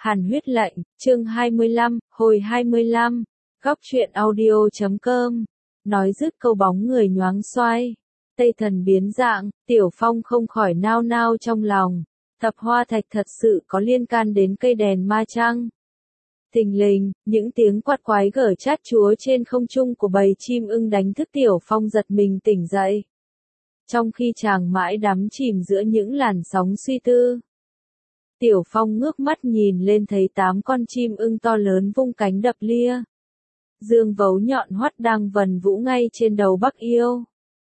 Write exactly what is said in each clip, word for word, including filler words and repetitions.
Hàn huyết lệnh, chương hai mươi lăm, hồi hai mươi lăm, góc truyện audio chấm com, nói dứt câu bóng người nhoáng xoay, Tây Thần biến dạng, Tiểu Phong không khỏi nao nao trong lòng, Thập Hoa Thạch thật sự có liên can đến cây đèn ma chăng? Thình lình, những tiếng quạt quái gở chát chúa trên không trung của bầy chim ưng đánh thức Tiểu Phong giật mình tỉnh dậy. Trong khi chàng mãi đắm chìm giữa những làn sóng suy tư, Tiểu Phong ngước mắt nhìn lên thấy tám con chim ưng to lớn vung cánh đập lia. Dương vấu nhọn hoắt đang vần vũ ngay trên đầu Bắc Yêu.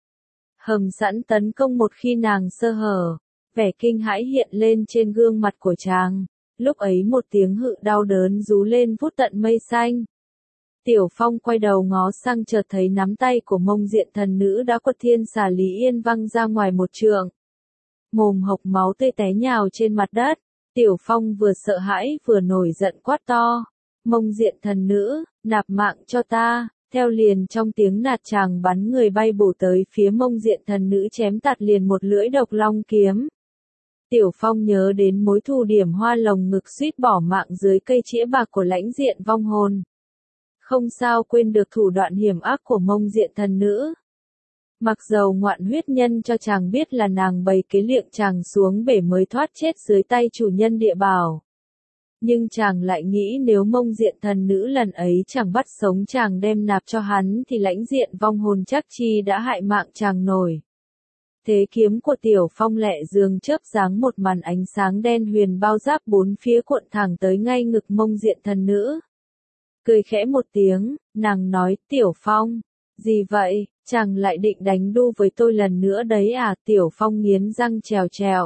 Hầm sẵn tấn công một khi nàng sơ hở, vẻ kinh hãi hiện lên trên gương mặt của chàng. Lúc ấy một tiếng hự đau đớn rú lên vút tận mây xanh. Tiểu Phong quay đầu ngó sang chợt thấy nắm tay của Mông Diện Thần Nữ đã quật thiên xà Lý Yên văng ra ngoài một trượng. Mồm hộc máu tươi té nhào trên mặt đất. Tiểu Phong vừa sợ hãi vừa nổi giận quát to. Mông Diện Thần Nữ, nạp mạng cho ta. Theo liền trong tiếng nạt chàng bắn người bay bổ tới phía Mông Diện Thần Nữ chém tạt liền một lưỡi độc long kiếm. Tiểu Phong nhớ đến mối thù điểm hoa lồng ngực suýt bỏ mạng dưới cây chĩa bạc của lãnh diện vong hồn. Không sao quên được thủ đoạn hiểm ác của Mông Diện Thần Nữ. Mặc dầu ngoạn huyết nhân cho chàng biết là nàng bày kế liệng chàng xuống bể mới thoát chết dưới tay chủ nhân địa bảo. Nhưng chàng lại nghĩ nếu Mông Diện Thần Nữ lần ấy chẳng bắt sống chàng đem nạp cho hắn thì lãnh diện vong hồn chắc chi đã hại mạng chàng nổi. Thế kiếm của Tiểu Phong lẹ dương chớp giáng một màn ánh sáng đen huyền bao giáp bốn phía cuộn thẳng tới ngay ngực Mông Diện Thần Nữ. Cười khẽ một tiếng, nàng nói, Tiểu Phong, gì vậy, chàng lại định đánh đu với tôi lần nữa đấy à? Tiểu Phong nghiến răng trèo trèo.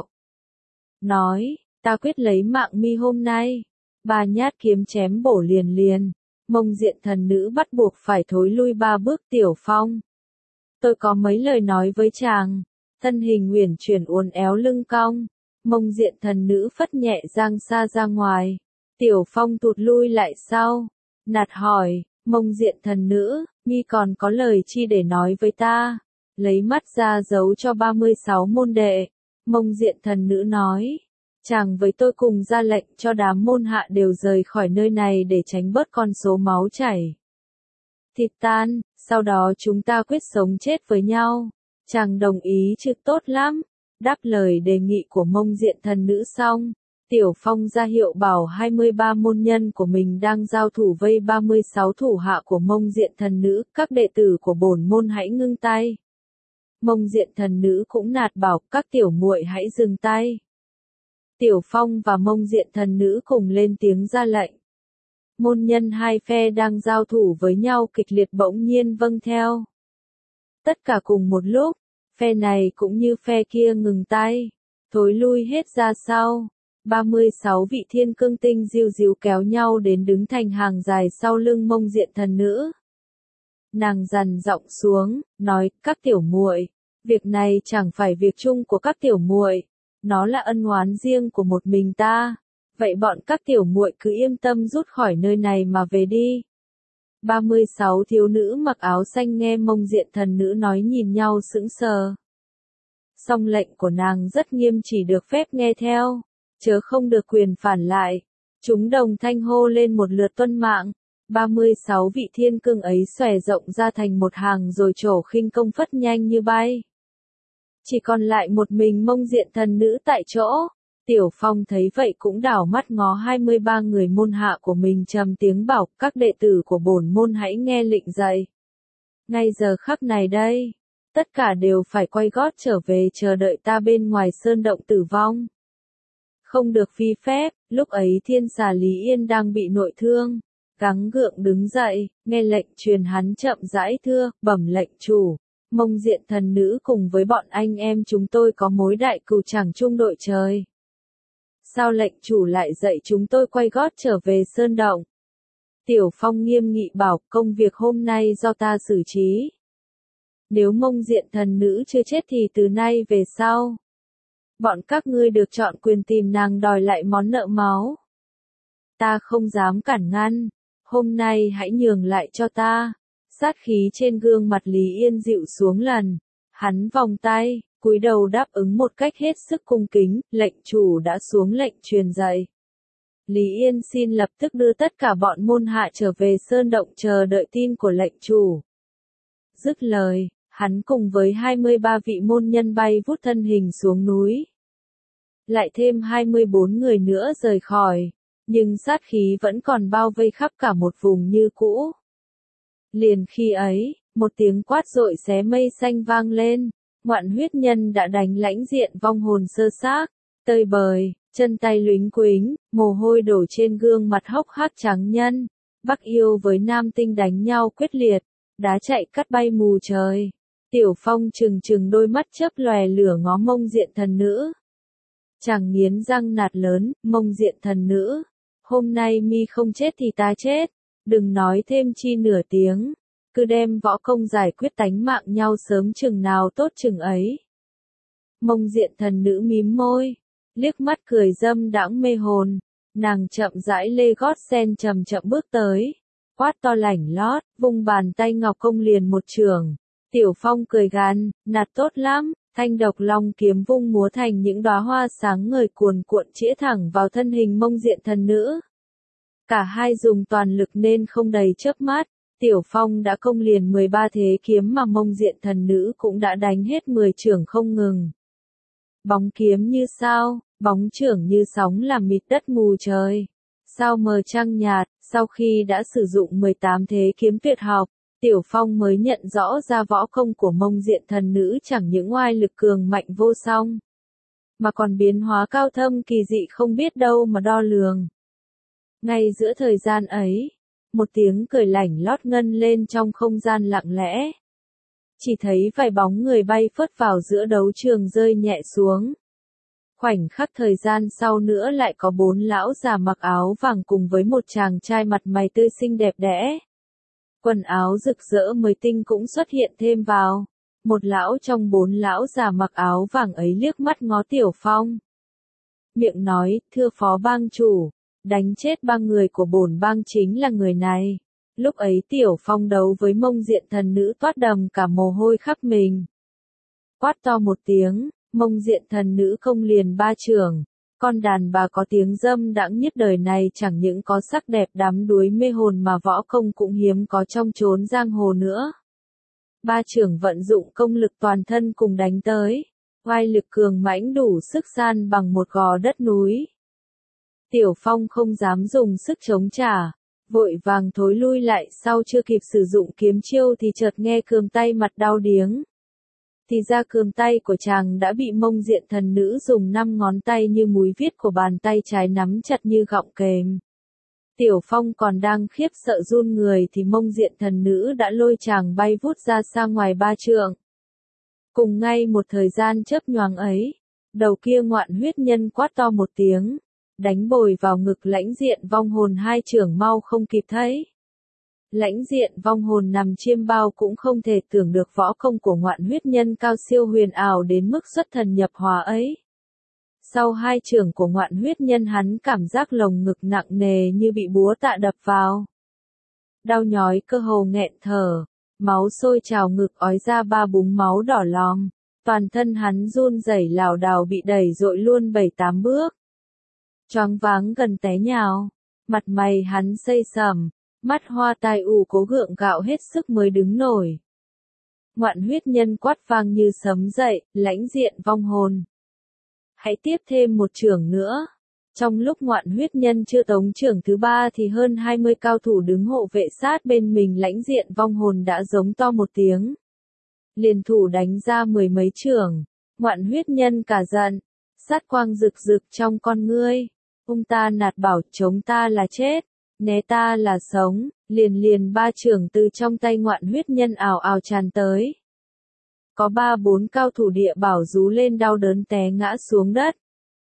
Nói, ta quyết lấy mạng mi hôm nay. Ba nhát kiếm chém bổ liền liền. Mông Diện Thần Nữ bắt buộc phải thối lui ba bước. Tiểu Phong, tôi có mấy lời nói với chàng. Thân hình uyển chuyển uốn éo lưng cong. Mông Diện Thần Nữ phất nhẹ giang xa ra ngoài. Tiểu Phong tụt lui lại sau. Nạt hỏi, Mông Diện Thần Nữ, mi còn có lời chi để nói với ta? Lấy mắt ra giấu cho ba mươi sáu môn đệ. Mông Diện Thần Nữ nói, chàng với tôi cùng ra lệnh cho đám môn hạ đều rời khỏi nơi này để tránh bớt con số máu chảy. Thịt tan, sau đó chúng ta quyết sống chết với nhau. Chàng đồng ý chứ? Tốt lắm. Đáp lời đề nghị của Mông Diện Thần Nữ xong, Tiểu Phong ra hiệu bảo hai mươi ba môn nhân của mình đang giao thủ vây ba mươi sáu thủ hạ của Mông Diện Thần Nữ, các đệ tử của bổn môn hãy ngưng tay. Mông Diện Thần Nữ cũng nạt bảo các tiểu muội hãy dừng tay. Tiểu Phong và Mông Diện Thần Nữ cùng lên tiếng ra lệnh. Môn nhân hai phe đang giao thủ với nhau kịch liệt bỗng nhiên vâng theo. Tất cả cùng một lúc, phe này cũng như phe kia ngừng tay, thối lui hết ra sau. ba mươi sáu vị thiên cương tinh diu díu kéo nhau đến đứng thành hàng dài sau lưng Mông Diện Thần Nữ. Nàng dằn giọng xuống, nói, các tiểu muội, việc này chẳng phải việc chung của các tiểu muội, nó là ân oán riêng của một mình ta, vậy bọn các tiểu muội cứ yên tâm rút khỏi nơi này mà về đi. ba mươi sáu thiếu nữ mặc áo xanh nghe Mông Diện Thần Nữ nói nhìn nhau sững sờ. Song lệnh của nàng rất nghiêm, chỉ được phép nghe theo, chớ không được quyền phản lại. Chúng đồng thanh hô lên một lượt tuân mạng. ba mươi sáu vị thiên cương ấy xòe rộng ra thành một hàng rồi trổ khinh công phất nhanh như bay. Chỉ còn lại một mình Mông Diện Thần Nữ tại chỗ. Tiểu Phong thấy vậy cũng đảo mắt ngó hai mươi ba người môn hạ của mình trầm tiếng bảo, các đệ tử của bổn môn hãy nghe lệnh dạy. Ngay giờ khắc này đây, tất cả đều phải quay gót trở về chờ đợi ta bên ngoài sơn động Tử Vong. Không được phi phép. Lúc ấy thiên xà Lý Yên đang bị nội thương, gắng gượng đứng dậy, nghe lệnh truyền hắn chậm rãi thưa, bẩm lệnh chủ, Mông Diện Thần Nữ cùng với bọn anh em chúng tôi có mối đại cừu chẳng chung đội trời. Sao lệnh chủ lại dạy chúng tôi quay gót trở về sơn động? Tiểu Phong nghiêm nghị bảo, công việc hôm nay do ta xử trí. Nếu Mông Diện Thần Nữ chưa chết thì từ nay về sau, bọn các ngươi được chọn quyền tìm nàng đòi lại món nợ máu. Ta không dám cản ngăn, hôm nay hãy nhường lại cho ta. Sát khí trên gương mặt Lý Yên dịu xuống lần, hắn vòng tay, cúi đầu đáp ứng một cách hết sức cung kính, lệnh chủ đã xuống lệnh truyền dạy. Lý Yên xin lập tức đưa tất cả bọn môn hạ trở về sơn động chờ đợi tin của lệnh chủ. Dứt lời, hắn cùng với hai mươi ba vị môn nhân bay vút thân hình xuống núi. Lại thêm hai mươi bốn người nữa rời khỏi, nhưng sát khí vẫn còn bao vây khắp cả một vùng như cũ. Liền khi ấy, một tiếng quát rội xé mây xanh vang lên, Ngoạn Huyết Nhân đã đánh lãnh diện vong hồn sơ xác, tơi bời, chân tay lúnh quính, mồ hôi đổ trên gương mặt hốc hác trắng nhân. Bắc Yêu với Nam Tinh đánh nhau quyết liệt, đá chạy cắt bay mù trời. Tiểu Phong trừng trừng đôi mắt chớp lòe lửa ngó Mông Diện thần nữ. Chàng nghiến răng nạt lớn, Mông Diện thần nữ, hôm nay mi không chết thì ta chết, đừng nói thêm chi nửa tiếng, cứ đem võ công giải quyết tánh mạng nhau sớm chừng nào tốt chừng ấy. Mông Diện thần nữ mím môi, liếc mắt cười dâm đãng mê hồn, nàng chậm rãi lê gót sen chậm chậm bước tới, quát to lảnh lót, vung bàn tay ngọc công liền một chưởng. Tiểu Phong cười gằn, nạt tốt lắm, thanh độc long kiếm vung múa thành những đóa hoa sáng ngời cuồn cuộn chĩa thẳng vào thân hình Mông Diện thần nữ. Cả hai dùng toàn lực nên không đầy chớp mắt, Tiểu Phong đã công liền mười ba thế kiếm mà Mông Diện thần nữ cũng đã đánh hết mười chưởng không ngừng. Bóng kiếm như sao, bóng chưởng như sóng làm mịt đất mù trời. Sao mờ trăng nhạt, sau khi đã sử dụng mười tám thế kiếm tuyệt học, Tiểu Phong mới nhận rõ ra võ công của Mông Diện thần nữ chẳng những oai lực cường mạnh vô song, mà còn biến hóa cao thâm kỳ dị không biết đâu mà đo lường. Ngay giữa thời gian ấy, một tiếng cười lảnh lót ngân lên trong không gian lặng lẽ. Chỉ thấy vài bóng người bay phớt vào giữa đấu trường rơi nhẹ xuống. Khoảnh khắc thời gian sau nữa lại có bốn lão già mặc áo vàng cùng với một chàng trai mặt mày tươi xinh đẹp đẽ. Quần áo rực rỡ mới tinh cũng xuất hiện thêm vào. Một lão trong bốn lão già mặc áo vàng ấy liếc mắt ngó Tiểu Phong. Miệng nói, thưa phó bang chủ, đánh chết ba người của bổn bang chính là người này. Lúc ấy Tiểu Phong đấu với Mông Diện thần nữ toát đầm cả mồ hôi khắp mình. Quát to một tiếng, Mông Diện thần nữ công liền ba chưởng. Con đàn bà có tiếng dâm đãng nhất đời này chẳng những có sắc đẹp đắm đuối mê hồn mà võ công cũng hiếm có trong chốn giang hồ nữa. Ba chưởng vận dụng công lực toàn thân cùng đánh tới, oai lực cường mãnh đủ sức san bằng một gò đất núi. Tiểu Phong không dám dùng sức chống trả, vội vàng thối lui lại sau chưa kịp sử dụng kiếm chiêu thì chợt nghe cườm tay mặt đau điếng. Thì ra cườm tay của chàng đã bị Mông Diện thần nữ dùng năm ngón tay như múi viết của bàn tay trái nắm chặt như gọng kềm. Tiểu Phong còn đang khiếp sợ run người thì Mông Diện thần nữ đã lôi chàng bay vút ra xa ngoài ba trượng. Cùng ngay một thời gian chớp nhoáng ấy, đầu kia Ngoạn Huyết Nhân quát to một tiếng, đánh bồi vào ngực Lãnh Diện vong hồn hai chưởng mau không kịp thấy. Lãnh Diện vong hồn nằm chiêm bao cũng không thể tưởng được võ công của Ngoạn Huyết Nhân cao siêu huyền ảo đến mức xuất thần nhập hóa ấy. Sau hai chưởng của Ngoạn Huyết Nhân hắn cảm giác lồng ngực nặng nề như bị búa tạ đập vào. Đau nhói cơ hồ nghẹn thở, máu sôi trào ngực ói ra ba búng máu đỏ lòm, toàn thân hắn run rẩy lảo đảo bị đẩy dội luôn bảy tám bước. Choáng váng gần té nhào, mặt mày hắn xây sầm, mắt hoa tai ù cố gượng gạo hết sức mới đứng nổi. Ngoạn Huyết Nhân quát vang như sấm dậy, Lãnh Diện vong hồn, hãy tiếp thêm một chưởng nữa. Trong lúc Ngoạn Huyết Nhân chưa tống chưởng thứ ba thì hơn hai mươi cao thủ đứng hộ vệ sát bên mình Lãnh Diện vong hồn đã giống to một tiếng. Liền thủ đánh ra mười mấy chưởng, Ngoạn Huyết Nhân cả giận, sát quang rực rực trong con ngươi. Ung ta nạt bảo chống ta là chết, né ta là sống, liền liền ba chưởng từ trong tay Ngoạn Huyết Nhân ào ào tràn tới. Có ba bốn cao thủ địa bảo rú lên đau đớn té ngã xuống đất.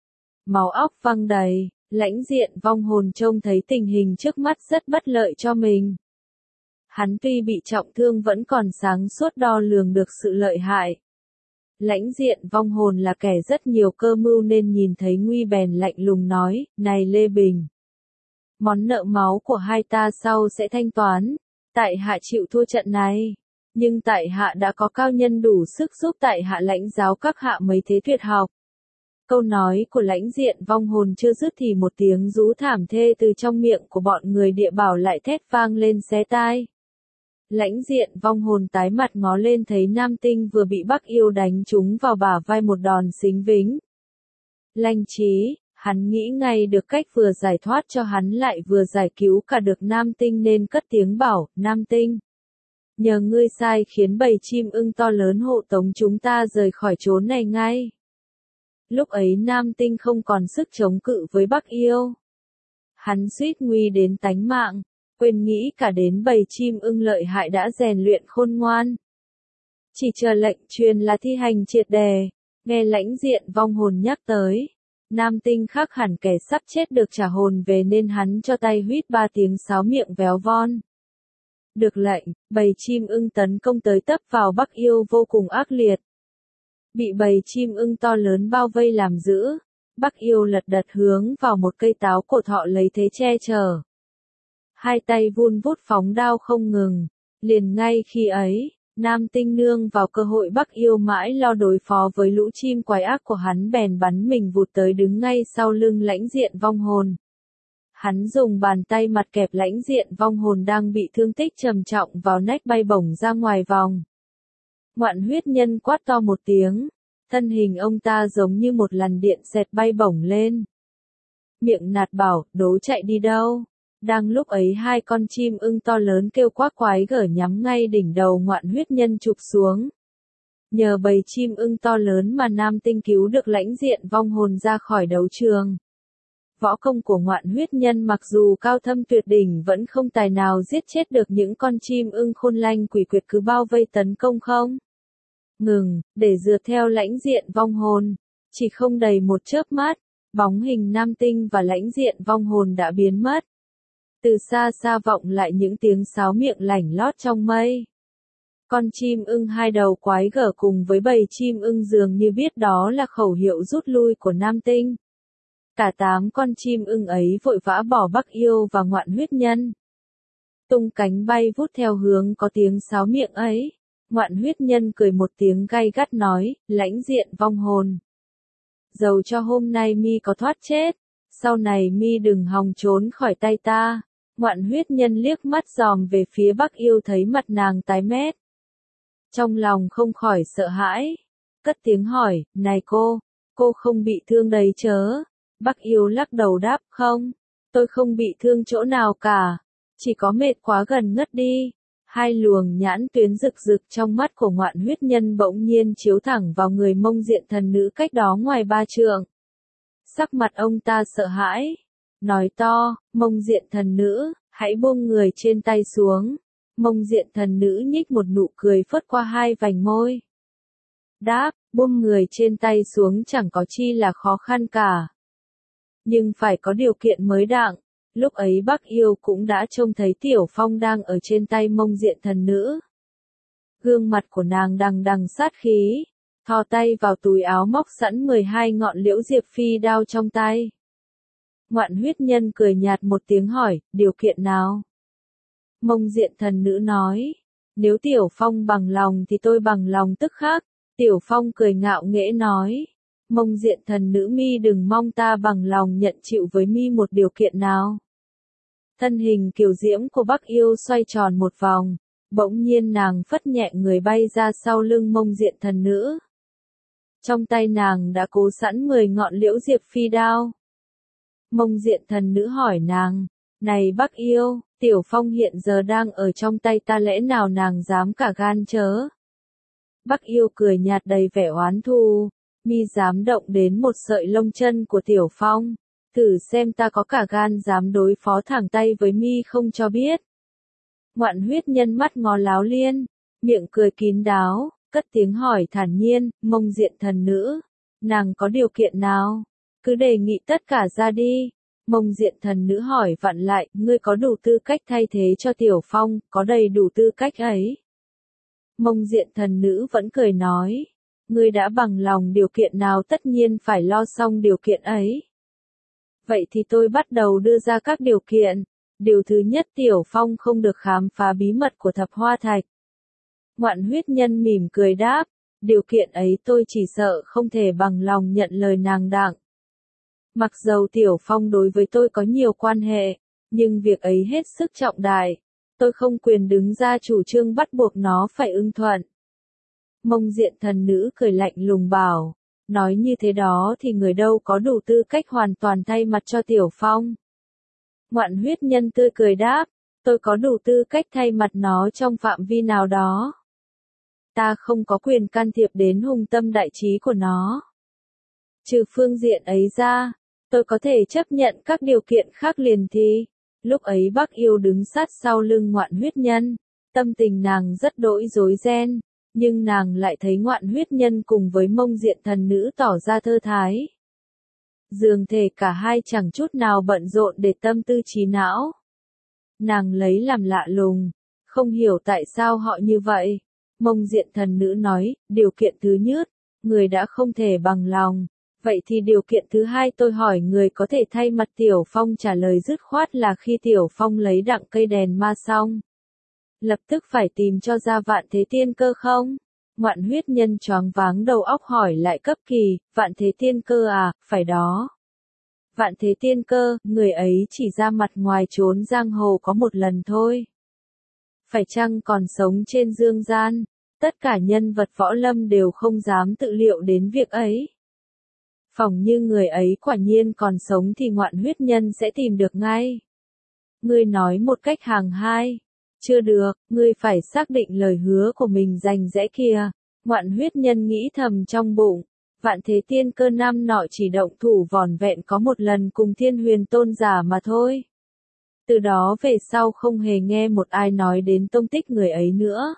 Máu óc văng đầy, Lãnh Diện vong hồn trông thấy tình hình trước mắt rất bất lợi cho mình. Hắn tuy bị trọng thương vẫn còn sáng suốt đo lường được sự lợi hại. Lãnh Diện vong hồn là kẻ rất nhiều cơ mưu nên nhìn thấy nguy bèn lạnh lùng nói, này Lê Bình, món nợ máu của hai ta sau sẽ thanh toán, tại hạ chịu thua trận này, nhưng tại hạ đã có cao nhân đủ sức giúp tại hạ lãnh giáo các hạ mấy thế tuyệt học. Câu nói của lãnh diện vong hồn chưa dứt thì một tiếng rú thảm thê từ trong miệng của bọn người địa bảo lại thét vang lên xé tai. Lãnh diện vong hồn tái mặt ngó lên thấy Nam Tinh vừa bị Bắc Yêu đánh trúng vào bả vai một đòn xính vĩnh. Lanh trí, hắn nghĩ ngay được cách vừa giải thoát cho hắn lại vừa giải cứu cả được Nam Tinh nên cất tiếng bảo, Nam Tinh. Nhờ ngươi sai khiến bầy chim ưng to lớn hộ tống chúng ta rời khỏi chốn này ngay. Lúc ấy Nam Tinh không còn sức chống cự với Bắc Yêu. Hắn suýt nguy đến tánh mạng, quên nghĩ cả đến bầy chim ưng lợi hại đã rèn luyện khôn ngoan. Chỉ chờ lệnh truyền là thi hành triệt đề, nghe lãnh diện vong hồn nhắc tới. Nam Tinh khác hẳn kẻ sắp chết được trả hồn về nên hắn cho tay huýt ba tiếng sáo miệng véo von. Được lệnh, bầy chim ưng tấn công tới tấp vào Bắc Yêu vô cùng ác liệt. Bị bầy chim ưng to lớn bao vây làm giữ, Bắc Yêu lật đật hướng vào một cây táo cổ thọ lấy thế che chở. Hai tay vun vút phóng đao không ngừng, liền ngay khi ấy, Nam Tinh nương vào cơ hội Bắc Yêu mãi lo đối phó với lũ chim quái ác của hắn bèn bắn mình vụt tới đứng ngay sau lưng lãnh diện vong hồn. Hắn dùng bàn tay mặt kẹp lãnh diện vong hồn đang bị thương tích trầm trọng vào nách bay bổng ra ngoài vòng. Ngoạn huyết nhân quát to một tiếng, thân hình ông ta giống như một làn điện xẹt bay bổng lên. Miệng nạt bảo, đố chạy đi đâu. Đang lúc ấy hai con chim ưng to lớn kêu quát quái gở nhắm ngay đỉnh đầu ngoạn huyết nhân chụp xuống. Nhờ bầy chim ưng to lớn mà Nam Tinh cứu được lãnh diện vong hồn ra khỏi đấu trường. Võ công của ngoạn huyết nhân mặc dù cao thâm tuyệt đỉnh vẫn không tài nào giết chết được những con chim ưng khôn lanh quỷ quyệt cứ bao vây tấn công không. Ngừng, để dựa theo lãnh diện vong hồn. Chỉ không đầy một chớp mắt, bóng hình Nam Tinh và lãnh diện vong hồn đã biến mất. Từ xa xa vọng lại những tiếng sáo miệng lảnh lót trong mây. Con chim ưng hai đầu quái gở cùng với bầy chim ưng dường như biết đó là khẩu hiệu rút lui của Nam Tinh. Cả tám con chim ưng ấy vội vã bỏ Bắc Yêu và ngoạn huyết nhân. Tung cánh bay vút theo hướng có tiếng sáo miệng ấy. Ngoạn huyết nhân cười một tiếng gay gắt nói, lãnh diện vong hồn. Dầu cho hôm nay mi có thoát chết, sau này mi đừng hòng trốn khỏi tay ta. Ngoạn huyết nhân liếc mắt dòm về phía Bắc Yêu thấy mặt nàng tái mét. Trong lòng không khỏi sợ hãi. Cất tiếng hỏi, này cô, cô không bị thương đấy chớ? Bắc Yêu lắc đầu đáp, không, tôi không bị thương chỗ nào cả, chỉ có mệt quá gần ngất đi. Hai luồng nhãn tuyến rực rực trong mắt của ngoạn huyết nhân bỗng nhiên chiếu thẳng vào người Mông Diện thần nữ cách đó ngoài ba trượng. Sắc mặt ông ta sợ hãi, nói to, Mông Diện thần nữ, hãy buông người trên tay xuống. Mông Diện thần nữ nhích một nụ cười phớt qua hai vành môi. Đáp, buông người trên tay xuống chẳng có chi là khó khăn cả. Nhưng phải có điều kiện mới đặng. Lúc ấy Bắc Yêu cũng đã trông thấy Tiểu Phong đang ở trên tay Mông Diện thần nữ. Gương mặt của nàng đằng đằng sát khí, thò tay vào túi áo móc sẵn mười hai ngọn liễu diệp phi đao trong tay. Ngoạn huyết nhân cười nhạt một tiếng hỏi, điều kiện nào? Mông Diện thần nữ nói, nếu Tiểu Phong bằng lòng thì tôi bằng lòng tức khắc. Tiểu Phong cười ngạo nghễ nói, Mông Diện thần nữ mi đừng mong ta bằng lòng nhận chịu với mi một điều kiện nào. Thân hình kiều diễm của Bắc Yêu xoay tròn một vòng, bỗng nhiên nàng phất nhẹ người bay ra sau lưng Mông Diện thần nữ. Trong tay nàng đã cố sẵn mười ngọn liễu diệp phi đao. Mông Diện thần nữ hỏi nàng, này Bắc Yêu, Tiểu Phong hiện giờ đang ở trong tay ta lẽ nào nàng dám cả gan chớ? Bắc Yêu cười nhạt đầy vẻ oán thù, mi dám động đến một sợi lông chân của Tiểu Phong, thử xem ta có cả gan dám đối phó thẳng tay với mi không cho biết. Ngoạn huyết nhân mắt ngó láo liên, miệng cười kín đáo, cất tiếng hỏi thản nhiên, Mông Diện thần nữ, nàng có điều kiện nào? Cứ đề nghị tất cả ra đi. Mông Diện thần nữ hỏi vặn lại, ngươi có đủ tư cách thay thế cho Tiểu Phong, có đầy đủ tư cách ấy. Mông Diện thần nữ vẫn cười nói, ngươi đã bằng lòng điều kiện nào tất nhiên phải lo xong điều kiện ấy. Vậy thì tôi bắt đầu đưa ra các điều kiện. Điều thứ nhất, Tiểu Phong không được khám phá bí mật của thập hoa thạch. Ngoạn huyết nhân mỉm cười đáp, điều kiện ấy tôi chỉ sợ không thể bằng lòng nhận lời nàng đặng. Mặc dầu Tiểu Phong đối với tôi có nhiều quan hệ, nhưng việc ấy hết sức trọng đại, tôi không quyền đứng ra chủ trương bắt buộc nó phải ưng thuận. Mông Diện thần nữ cười lạnh lùng bảo, nói như thế đó thì người đâu có đủ tư cách hoàn toàn thay mặt cho Tiểu Phong. Ngoạn Huyết Nhân tươi cười đáp, tôi có đủ tư cách thay mặt nó trong phạm vi nào đó. Ta không có quyền can thiệp đến hùng tâm đại trí của nó. Trừ phương diện ấy ra, tôi có thể chấp nhận các điều kiện khác liền thì. Lúc ấy Bắc Yêu đứng sát sau lưng Ngoạn Huyết Nhân, tâm tình nàng rất đỗi rối ren, nhưng nàng lại thấy Ngoạn Huyết Nhân cùng với Mông Diện thần nữ tỏ ra thơ thái. Dường thể cả hai chẳng chút nào bận rộn để tâm tư trí não. Nàng lấy làm lạ lùng, không hiểu tại sao họ như vậy. Mông Diện thần nữ nói, điều kiện thứ nhất, người đã không thể bằng lòng. Vậy thì điều kiện thứ hai tôi hỏi người có thể thay mặt Tiểu Phong trả lời dứt khoát là khi Tiểu Phong lấy đặng cây đèn ma xong, lập tức phải tìm cho ra Vạn Thế Tiên Cơ không? Ngoạn Huyết Nhân choáng váng đầu óc hỏi lại cấp kỳ, Vạn Thế Tiên Cơ à, phải đó. Vạn Thế Tiên Cơ, người ấy chỉ ra mặt ngoài trốn giang hồ có một lần thôi. Phải chăng còn sống trên dương gian, tất cả nhân vật võ lâm đều không dám tự liệu đến việc ấy. Phỏng như người ấy quả nhiên còn sống thì Ngoạn Huyết Nhân sẽ tìm được ngay. Ngươi nói một cách hàng hai. Chưa được, ngươi phải xác định lời hứa của mình rành rẽ kìa. Ngoạn Huyết Nhân nghĩ thầm trong bụng. Vạn Thế Tiên Cơ năm nọ chỉ động thủ vỏn vẹn có một lần cùng Thiên Huyền Tôn giả mà thôi. Từ đó về sau không hề nghe một ai nói đến tông tích người ấy nữa.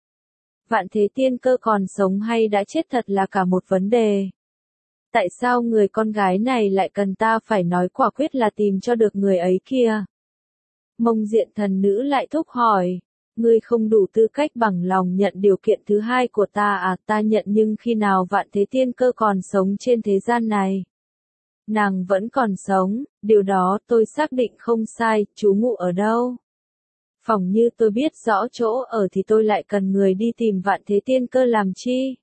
Vạn Thế Tiên Cơ còn sống hay đã chết thật là cả một vấn đề. Tại sao người con gái này lại cần ta phải nói quả quyết là tìm cho được người ấy kia? Mông Diện thần nữ lại thúc hỏi, ngươi không đủ tư cách bằng lòng nhận điều kiện thứ hai của ta à? Ta nhận, nhưng khi nào Vạn Thế Tiên Cơ còn sống trên thế gian này? Nàng vẫn còn sống, điều đó tôi xác định không sai, trú ngụ ở đâu? Phỏng như tôi biết rõ chỗ ở thì tôi lại cần người đi tìm Vạn Thế Tiên Cơ làm chi?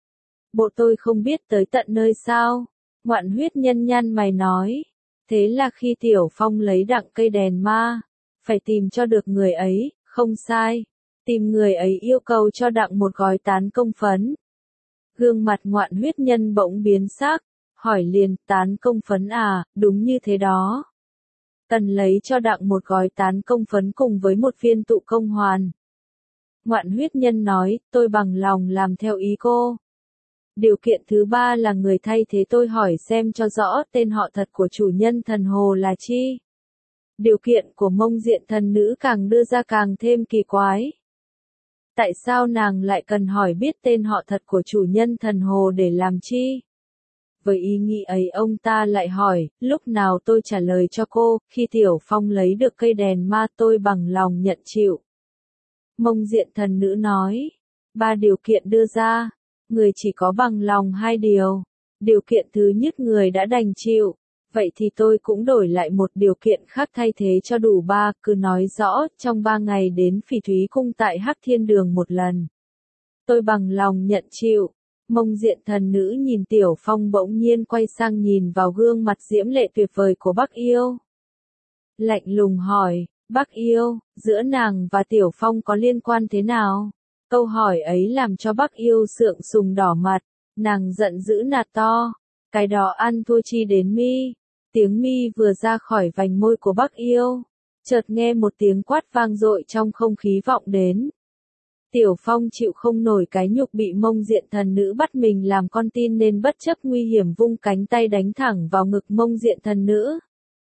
Bộ tôi không biết tới tận nơi sao? Ngoạn Huyết Nhân nhăn mày nói. Thế là khi Tiểu Phong lấy đặng cây đèn ma, phải tìm cho được người ấy, không sai. Tìm người ấy yêu cầu cho đặng một gói tán công phấn. Gương mặt Ngoạn Huyết Nhân bỗng biến sắc, hỏi liền, tán công phấn à, đúng như thế đó. Cần lấy cho đặng một gói tán công phấn cùng với một viên tụ công hoàn. Ngoạn Huyết Nhân nói, tôi bằng lòng làm theo ý cô. Điều kiện thứ ba là người thay thế tôi hỏi xem cho rõ tên họ thật của chủ nhân thần hồ là chi. Điều kiện của Mông Diện thần nữ càng đưa ra càng thêm kỳ quái. Tại sao nàng lại cần hỏi biết tên họ thật của chủ nhân thần hồ để làm chi? Với ý nghĩ ấy ông ta lại hỏi, lúc nào tôi trả lời cho cô, khi Tiểu Phong lấy được cây đèn ma tôi bằng lòng nhận chịu. Mông Diện thần nữ nói, ba điều kiện đưa ra. Người chỉ có bằng lòng hai điều. Điều kiện thứ nhất người đã đành chịu. Vậy thì tôi cũng đổi lại một điều kiện khác thay thế cho đủ ba. Cứ nói rõ, trong ba ngày đến Phỉ Thúy Cung tại Hắc Thiên Đường một lần. Tôi bằng lòng nhận chịu. Mông Diện thần nữ nhìn Tiểu Phong bỗng nhiên quay sang nhìn vào gương mặt diễm lệ tuyệt vời của Bắc Yêu. Lạnh lùng hỏi, Bắc Yêu, giữa nàng và Tiểu Phong có liên quan thế nào? Câu hỏi ấy làm cho Bắc Yêu sượng sùng đỏ mặt, nàng giận dữ nạt to, cái đó ăn thua chi đến mi. Tiếng mi vừa ra khỏi vành môi của Bắc Yêu, chợt nghe một tiếng quát vang dội trong không khí vọng đến. Tiểu Phong chịu không nổi cái nhục bị Mông Diện thần nữ bắt mình làm con tin nên bất chấp nguy hiểm vung cánh tay đánh thẳng vào ngực Mông Diện thần nữ.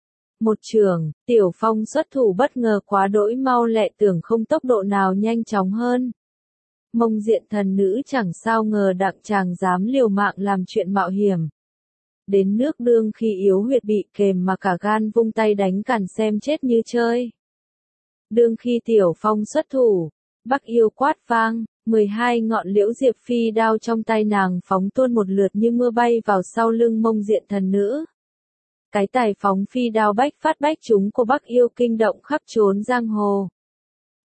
Một chưởng, Tiểu Phong xuất thủ bất ngờ quá đỗi mau lẹ, tưởng không tốc độ nào nhanh chóng hơn. Mông Diện thần nữ chẳng sao ngờ đặng chàng dám liều mạng làm chuyện mạo hiểm. Đến nước đương khi yếu huyệt bị kềm mà cả gan vung tay đánh cản xem chết như chơi. Đương khi Tiểu Phong xuất thủ, Bắc Yêu quát vang, mười hai ngọn liễu diệp phi đao trong tay nàng phóng tuôn một lượt như mưa bay vào sau lưng Mông Diện thần nữ. Cái tài phóng phi đao bách phát bách chúng của Bắc Yêu kinh động khắp chốn giang hồ.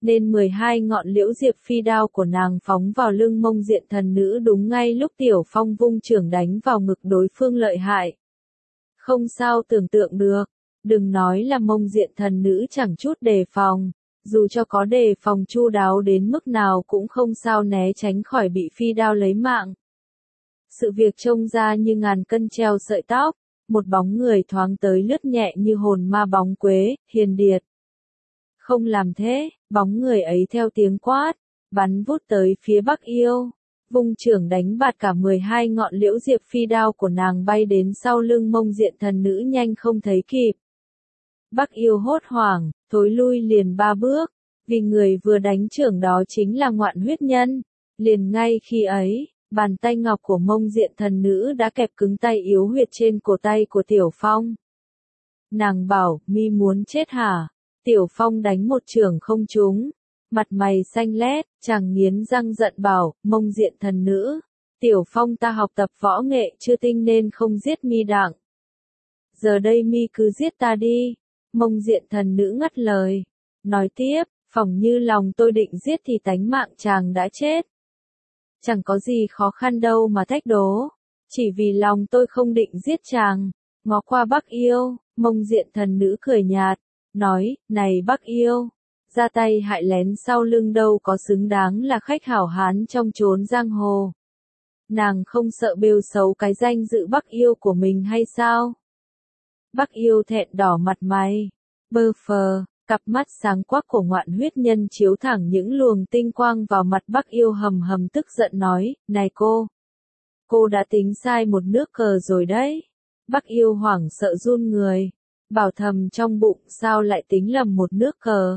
nên mười hai ngọn liễu diệp phi đao của nàng phóng vào lưng Mông Diện thần nữ đúng ngay lúc Tiểu Phong vung chưởng đánh vào ngực đối phương lợi hại. Không sao tưởng tượng được, đừng nói là Mông Diện thần nữ chẳng chút đề phòng, dù cho có đề phòng chu đáo đến mức nào cũng không sao né tránh khỏi bị phi đao lấy mạng. Sự việc trông ra như ngàn cân treo sợi tóc, một bóng người thoáng tới lướt nhẹ như hồn ma bóng quế, hiền điệt. Không làm thế, bóng người ấy theo tiếng quát, bắn vút tới phía Bắc Yêu, vung chưởng đánh bạt cả mười hai ngọn liễu diệp phi đao của nàng bay đến sau lưng Mông Diện thần nữ nhanh không thấy kịp. Bắc Yêu hốt hoảng, thối lui liền ba bước, vì người vừa đánh chưởng đó chính là Ngoạn Huyết Nhân. Liền ngay khi ấy, bàn tay ngọc của Mông Diện thần nữ đã kẹp cứng tay yếu huyệt trên cổ tay của Tiểu Phong. Nàng bảo, mi muốn chết hả? Tiểu Phong đánh một chưởng không trúng, mặt mày xanh lét, chàng nghiến răng giận bảo, Mông Diện thần nữ, Tiểu Phong ta học tập võ nghệ chưa tinh nên không giết mi đặng. Giờ đây mi cứ giết ta đi. Mông Diện thần nữ ngắt lời, nói tiếp, phỏng như lòng tôi định giết thì tánh mạng chàng đã chết. Chẳng có gì khó khăn đâu mà thách đố, chỉ vì lòng tôi không định giết chàng. Ngó qua Bắc Yêu, Mông Diện thần nữ cười nhạt, nói, này Bắc Yêu, ra tay hại lén sau lưng đâu có xứng đáng là khách hảo hán trong chốn giang hồ. Nàng không sợ bêu xấu cái danh dự Bắc Yêu của mình hay sao? Bắc Yêu thẹn đỏ mặt mày, bơ phờ, cặp mắt sáng quắc của Ngoạn Huyết Nhân chiếu thẳng những luồng tinh quang vào mặt Bắc Yêu hầm hầm tức giận nói, này cô, cô đã tính sai một nước cờ rồi đấy. Bắc Yêu hoảng sợ run người, bảo thầm trong bụng sao lại tính lầm một nước cờ.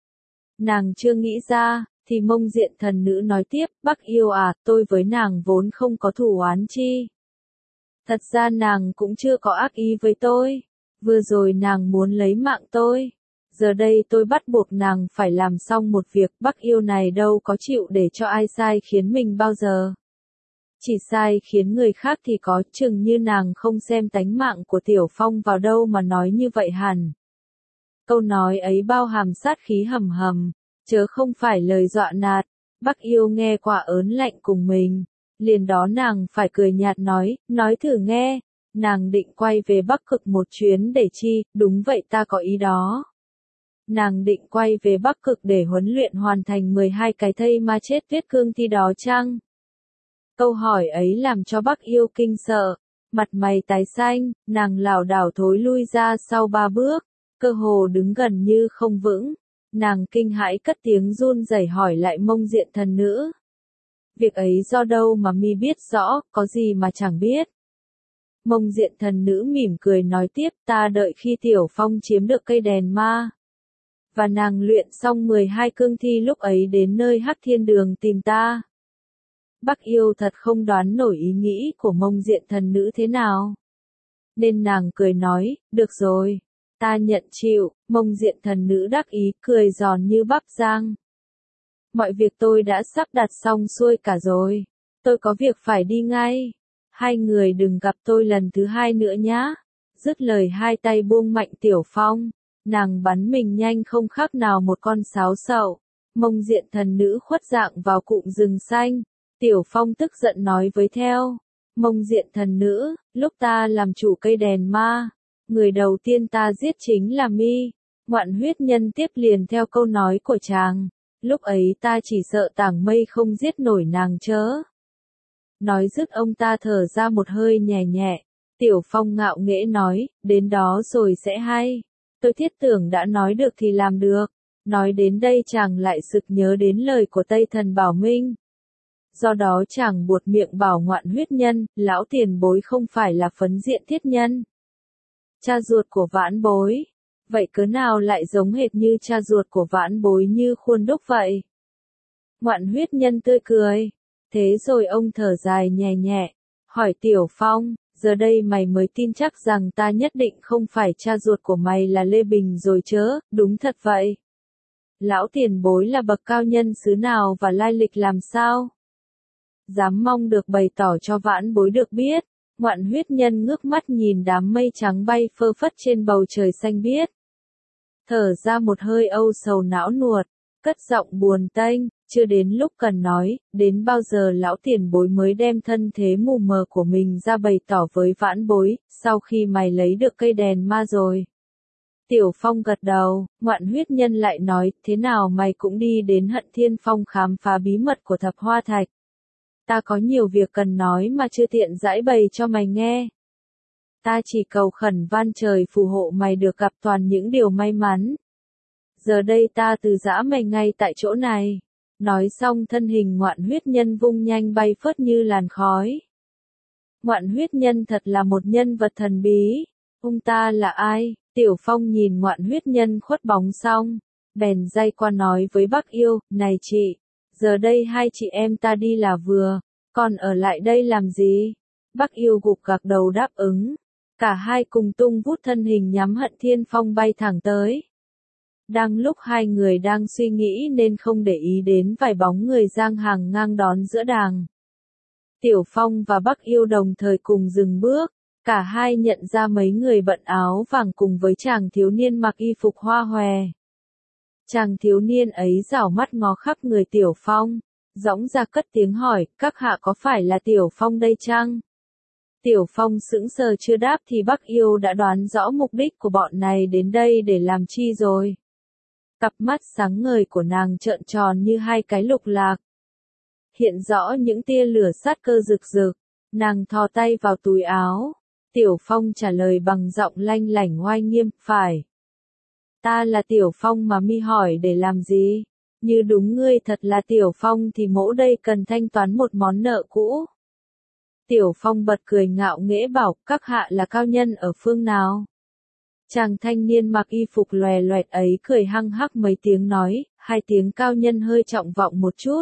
Nàng chưa nghĩ ra, thì Mông Diện thần nữ nói tiếp, Bắc Yêu à, tôi với nàng vốn không có thù oán chi. Thật ra nàng cũng chưa có ác ý với tôi, vừa rồi nàng muốn lấy mạng tôi. Giờ đây tôi bắt buộc nàng phải làm xong một việc, Bắc Yêu này đâu có chịu để cho ai sai khiến mình bao giờ. Chỉ sai khiến người khác thì có, chừng như nàng không xem tánh mạng của Tiểu Phong vào đâu mà nói như vậy hẳn. Câu nói ấy bao hàm sát khí hầm hầm, chớ không phải lời dọa nạt. Bắc Yêu nghe quả ớn lạnh cùng mình, liền đó nàng phải cười nhạt nói, nói thử nghe, nàng định quay về Bắc Cực một chuyến để chi, đúng vậy ta có ý đó. Nàng định quay về Bắc Cực để huấn luyện hoàn thành mười hai cái thây ma chết viết cương thi đó chăng? Câu hỏi ấy làm cho Bắc Yêu kinh sợ, mặt mày tái xanh, nàng lảo đảo thối lui ra sau ba bước, cơ hồ đứng gần như không vững. Nàng kinh hãi cất tiếng run rẩy hỏi lại Mông Diện thần nữ. Việc ấy do đâu mà mi biết rõ, có gì mà chẳng biết. Mông Diện thần nữ mỉm cười nói tiếp, ta đợi khi Tiểu Phong chiếm được cây đèn ma. Và nàng luyện xong mười hai cương thi lúc ấy đến nơi Hắc Thiên Đường tìm ta. Bắc Yêu thật không đoán nổi ý nghĩ của Mông Diện thần nữ thế nào. Nên nàng cười nói, được rồi, ta nhận chịu. Mông Diện thần nữ đắc ý cười giòn như bắp rang. Mọi việc tôi đã sắp đặt xong xuôi cả rồi. Tôi có việc phải đi ngay. Hai người đừng gặp tôi lần thứ hai nữa nhá. Dứt lời hai tay buông mạnh Tiểu Phong. Nàng bắn mình nhanh không khác nào một con sáo sậu. Mông Diện thần nữ khuất dạng vào cụm rừng xanh. Tiểu Phong tức giận nói với theo. Mông Diện thần nữ, lúc ta làm chủ cây đèn ma, người đầu tiên ta giết chính là mi. Ngoạn Huyết Nhân tiếp liền theo câu nói của chàng. Lúc ấy ta chỉ sợ Tảng Mây không giết nổi nàng chớ. Nói dứt ông ta thở ra một hơi nhẹ nhẹ. Tiểu Phong ngạo nghễ nói, đến đó rồi sẽ hay. Tôi thiết tưởng đã nói được thì làm được. Nói đến đây chàng lại sực nhớ đến lời của Tây Thần Bảo Minh. Do đó chàng buột miệng bảo Ngoạn Huyết Nhân, lão tiền bối không phải là Phấn Diện Thiết Nhân. Cha ruột của Vãn Bối. Vậy cớ nào lại giống hệt như cha ruột của Vãn Bối như khuôn đúc vậy? Ngoạn Huyết Nhân tươi cười. Thế rồi ông thở dài nhẹ nhẹ, hỏi Tiểu Phong, giờ đây mày mới tin chắc rằng ta nhất định không phải cha ruột của mày là Lê Bình rồi chớ, đúng thật vậy. Lão tiền bối là bậc cao nhân xứ nào và lai lịch làm sao? Dám mong được bày tỏ cho Vãn Bối được biết. Ngoạn Huyết Nhân ngước mắt nhìn đám mây trắng bay phơ phất trên bầu trời xanh biếc. Thở ra một hơi âu sầu não nuột, cất giọng buồn tênh, chưa đến lúc cần nói, đến bao giờ lão tiền bối mới đem thân thế mù mờ của mình ra bày tỏ với vãn bối, sau khi mày lấy được cây đèn ma rồi. Tiểu Phong gật đầu, Ngoạn Huyết Nhân lại nói, thế nào mày cũng đi đến Hận Thiên Phong khám phá bí mật của Thập Hoa Thạch. Ta có nhiều việc cần nói mà chưa tiện giải bày cho mày nghe. Ta chỉ cầu khẩn van trời phù hộ mày được gặp toàn những điều may mắn. Giờ đây ta từ giã mày ngay tại chỗ này. Nói xong thân hình Ngoạn Huyết Nhân vung nhanh bay phớt như làn khói. Ngoạn Huyết Nhân thật là một nhân vật thần bí. Ông ta là ai? Tiểu Phong nhìn Ngoạn Huyết Nhân khuất bóng xong, bèn day qua nói với Bắc Yêu, này chị, giờ đây hai chị em ta đi là vừa, còn ở lại đây làm gì? Bắc Yêu gục gạc đầu đáp ứng, cả hai cùng tung vút thân hình nhắm Hận Thiên Phong bay thẳng tới. Đang lúc hai người đang suy nghĩ nên không để ý đến vài bóng người giang hàng ngang đón giữa đàng. Tiểu Phong và Bắc Yêu đồng thời cùng dừng bước. Cả hai nhận ra mấy người bận áo vàng cùng với chàng thiếu niên mặc y phục hoa hòe. Chàng thiếu niên ấy rảo mắt ngó khắp người Tiểu Phong, dõng ra cất tiếng hỏi, các hạ có phải là Tiểu Phong đây chăng? Tiểu Phong sững sờ chưa đáp thì Bắc Yêu đã đoán rõ mục đích của bọn này đến đây để làm chi rồi. Cặp mắt sáng ngời của nàng trợn tròn như hai cái lục lạc. Hiện rõ những tia lửa sát cơ rực rực, nàng thò tay vào túi áo. Tiểu Phong trả lời bằng giọng lanh lảnh oai nghiêm, phải. Ta là Tiểu Phong mà mi hỏi để làm gì? Như đúng ngươi thật là Tiểu Phong thì mỗ đây cần thanh toán một món nợ cũ. Tiểu Phong bật cười ngạo nghễ bảo, các hạ là cao nhân ở phương nào? Chàng thanh niên mặc y phục lòe loẹt ấy cười hăng hắc mấy tiếng nói, hai tiếng cao nhân hơi trọng vọng một chút.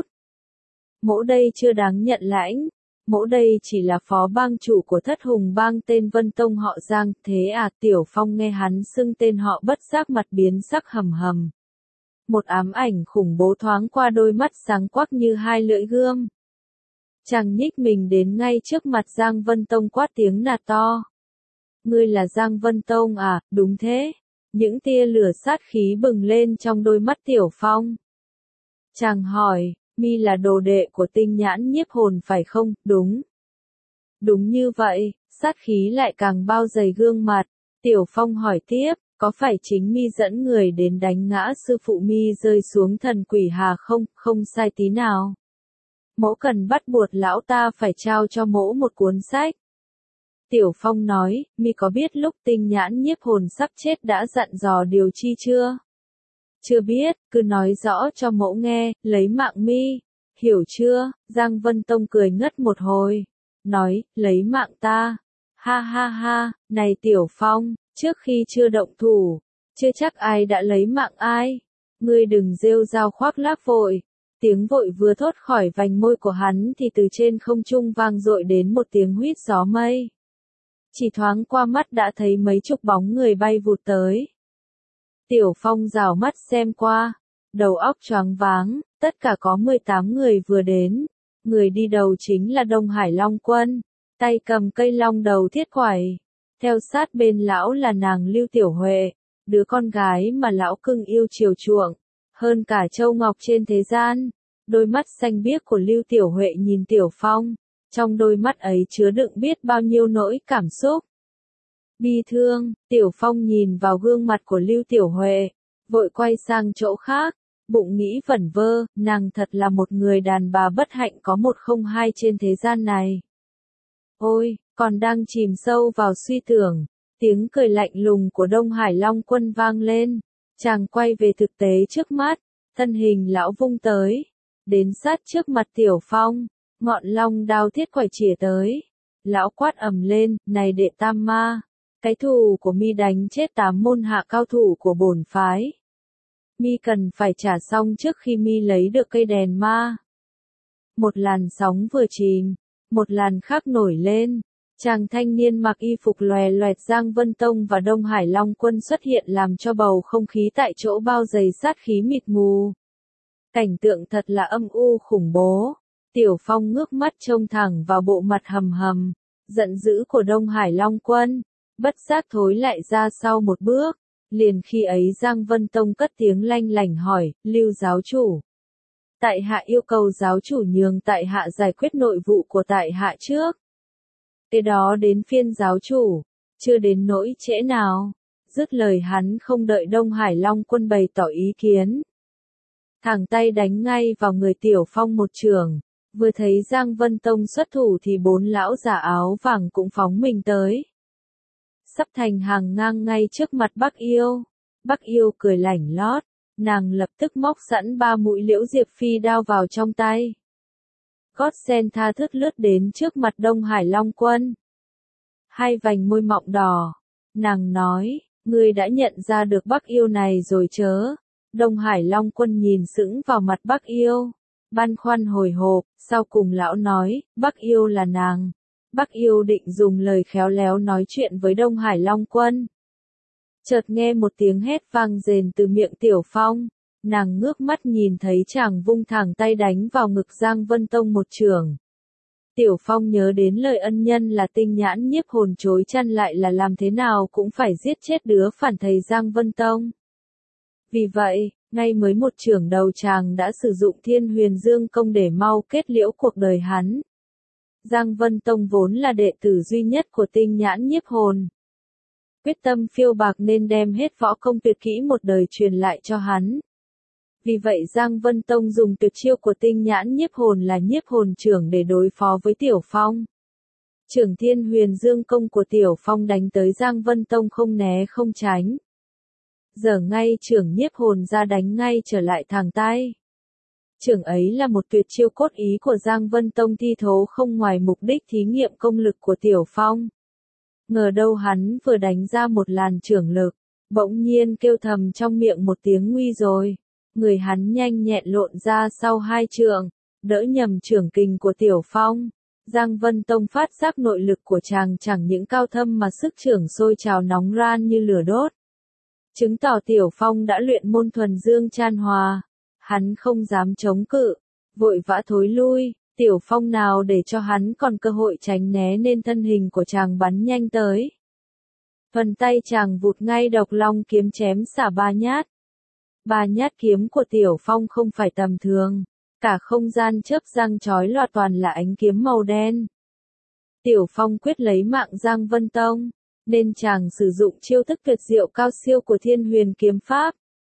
Mỗ đây chưa đáng nhận lãnh. Mỗ đây chỉ là phó bang chủ của Thất Hùng bang tên Vân Tông họ Giang, thế à? Tiểu Phong nghe hắn xưng tên họ bất giác mặt biến sắc hầm hầm. Một ám ảnh khủng bố thoáng qua đôi mắt sáng quắc như hai lưỡi gươm. Chàng nhích mình đến ngay trước mặt Giang Vân Tông quát tiếng nạt to. Ngươi là Giang Vân Tông à? Đúng thế. Những tia lửa sát khí bừng lên trong đôi mắt Tiểu Phong. Chàng hỏi. Mi là đồ đệ của Tinh Nhãn Nhiếp Hồn phải không? Đúng. Đúng như vậy, sát khí lại càng bao dày gương mặt. Tiểu Phong hỏi tiếp, có phải chính mi dẫn người đến đánh ngã sư phụ mi rơi xuống thần quỷ hà không? Không sai tí nào. Mỗ cần bắt buộc lão ta phải trao cho mỗ một cuốn sách. Tiểu Phong nói, mi có biết lúc Tinh Nhãn Nhiếp Hồn sắp chết đã dặn dò điều chi chưa? Chưa biết, cứ nói rõ cho mỗ nghe, lấy mạng mi. Hiểu chưa? Giang Vân Tông cười ngất một hồi. Nói, lấy mạng ta. Ha ha ha, này Tiểu Phong, trước khi chưa động thủ, chưa chắc ai đã lấy mạng ai. Ngươi đừng rêu rao khoác lác vội. Tiếng vội vừa thốt khỏi vành môi của hắn thì từ trên không trung vang dội đến một tiếng huýt gió mây. Chỉ thoáng qua mắt đã thấy mấy chục bóng người bay vụt tới. Tiểu Phong rảo mắt xem qua, đầu óc choáng váng, tất cả có mười tám người vừa đến. Người đi đầu chính là Đông Hải Long Quân, tay cầm cây long đầu thiết quẩy. Theo sát bên lão là nàng Lưu Tiểu Huệ, đứa con gái mà lão cưng yêu chiều chuộng, hơn cả châu ngọc trên thế gian. Đôi mắt xanh biếc của Lưu Tiểu Huệ nhìn Tiểu Phong, trong đôi mắt ấy chứa đựng biết bao nhiêu nỗi cảm xúc. Bi thương, Tiểu Phong nhìn vào gương mặt của Lưu Tiểu Huệ, vội quay sang chỗ khác, bụng nghĩ vẩn vơ, nàng thật là một người đàn bà bất hạnh có một không hai trên thế gian này. Ôi, còn đang chìm sâu vào suy tưởng, tiếng cười lạnh lùng của Đông Hải Long Quân vang lên, chàng quay về thực tế trước mắt, thân hình lão vung tới, đến sát trước mặt Tiểu Phong, ngọn long đao thiết quẩy chĩa tới. Lão quát ầm lên, này đệ tam ma, cái thù của mi đánh chết tám môn hạ cao thủ của bổn phái. Mi cần phải trả xong trước khi mi lấy được cây đèn ma. Một làn sóng vừa chìm, một làn khác nổi lên. Chàng thanh niên mặc y phục lòe loẹt Giang Vân Tông và Đông Hải Long Quân xuất hiện làm cho bầu không khí tại chỗ bao dày sát khí mịt mù. Cảnh tượng thật là âm u khủng bố. Tiểu Phong ngước mắt trông thẳng vào bộ mặt hầm hầm, giận dữ của Đông Hải Long Quân, bất giác thối lại ra sau một bước. Liền khi ấy Giang Vân Tông cất tiếng lanh lảnh hỏi, Lưu giáo chủ. Tại hạ yêu cầu giáo chủ nhường tại hạ giải quyết nội vụ của tại hạ trước. Kế đó đến phiên giáo chủ, chưa đến nỗi trễ nào. Dứt lời hắn không đợi Đông Hải Long Quân bày tỏ ý kiến. Thẳng tay đánh ngay vào người Tiểu Phong một chưởng. Vừa thấy Giang Vân Tông xuất thủ thì bốn lão giả áo vàng cũng phóng mình tới. Sắp thành hàng ngang ngay trước mặt Bắc Yêu. Bắc Yêu cười lảnh lót, nàng lập tức móc sẵn ba mũi liễu diệp phi đao vào trong tay. Gót sen tha thướt lướt đến trước mặt Đông Hải Long Quân. Hai vành môi mọng đỏ, nàng nói, ngươi đã nhận ra được Bắc Yêu này rồi chớ. Đông Hải Long Quân nhìn sững vào mặt Bắc Yêu, băn khoăn hồi hộp, sau cùng lão nói, Bắc Yêu là nàng. Bắc Yêu định dùng lời khéo léo nói chuyện với Đông Hải Long Quân. Chợt nghe một tiếng hét vang rền từ miệng Tiểu Phong, nàng ngước mắt nhìn thấy chàng vung thẳng tay đánh vào ngực Giang Vân Tông một chưởng. Tiểu Phong nhớ đến lời ân nhân là tinh nhãn nhiếp hồn chối chăn lại là làm thế nào cũng phải giết chết đứa phản thầy Giang Vân Tông. Vì vậy, ngay mới một chưởng đầu chàng đã sử dụng Thiên Huyền Dương công để mau kết liễu cuộc đời hắn. Giang Vân Tông vốn là đệ tử duy nhất của tinh nhãn nhiếp hồn. Quyết tâm phiêu bạc nên đem hết võ công tuyệt kỹ một đời truyền lại cho hắn. Vì vậy Giang Vân Tông dùng tuyệt chiêu của tinh nhãn nhiếp hồn là nhiếp hồn chưởng để đối phó với Tiểu Phong. Chưởng Thiên Huyền Dương công của Tiểu Phong đánh tới Giang Vân Tông không né không tránh. Giờ ngay chưởng nhiếp hồn ra đánh ngay trở lại thẳng tay. Chưởng ấy là một tuyệt chiêu cốt ý của Giang Vân Tông thi thố không ngoài mục đích thí nghiệm công lực của Tiểu Phong. Ngờ đâu hắn vừa đánh ra một làn chưởng lực, bỗng nhiên kêu thầm trong miệng một tiếng nguy rồi. Người hắn nhanh nhẹn lộn ra sau hai chưởng, đỡ nhầm chưởng kình của Tiểu Phong. Giang Vân Tông phát giác nội lực của chàng chẳng những cao thâm mà sức chưởng sôi trào nóng ran như lửa đốt. Chứng tỏ Tiểu Phong đã luyện môn thuần dương chan hòa. Hắn không dám chống cự, vội vã thối lui. Tiểu Phong nào để cho hắn còn cơ hội tránh né nên thân hình của chàng bắn nhanh tới. Phần tay chàng vụt ngay độc long kiếm chém xả ba nhát. Ba nhát kiếm của Tiểu Phong không phải tầm thường, cả không gian chớp giăng chói lòa toàn là ánh kiếm màu đen. Tiểu Phong quyết lấy mạng Giang Vân Tông, nên chàng sử dụng chiêu thức tuyệt diệu cao siêu của Thiên Huyền kiếm pháp.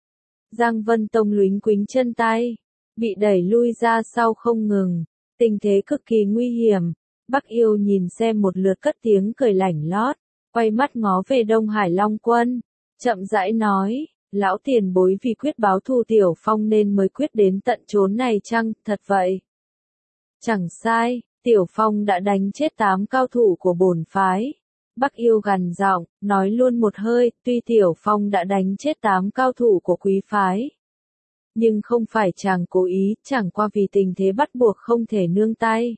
Giang Vân Tông luính quính chân tay, bị đẩy lui ra sau không ngừng, tình thế cực kỳ nguy hiểm. Bắc Yêu nhìn xem một lượt cất tiếng cười lảnh lót, quay mắt ngó về Đông Hải Long Quân, chậm rãi nói, lão tiền bối vì quyết báo thù Tiểu Phong nên mới quyết đến tận chốn này chăng, thật vậy? Chẳng sai, Tiểu Phong đã đánh chết tám cao thủ của bổn phái. Bắc Yêu gằn giọng, nói luôn một hơi, tuy Tiểu Phong đã đánh chết tám cao thủ của quý phái. Nhưng không phải chàng cố ý, chẳng qua vì tình thế bắt buộc không thể nương tay.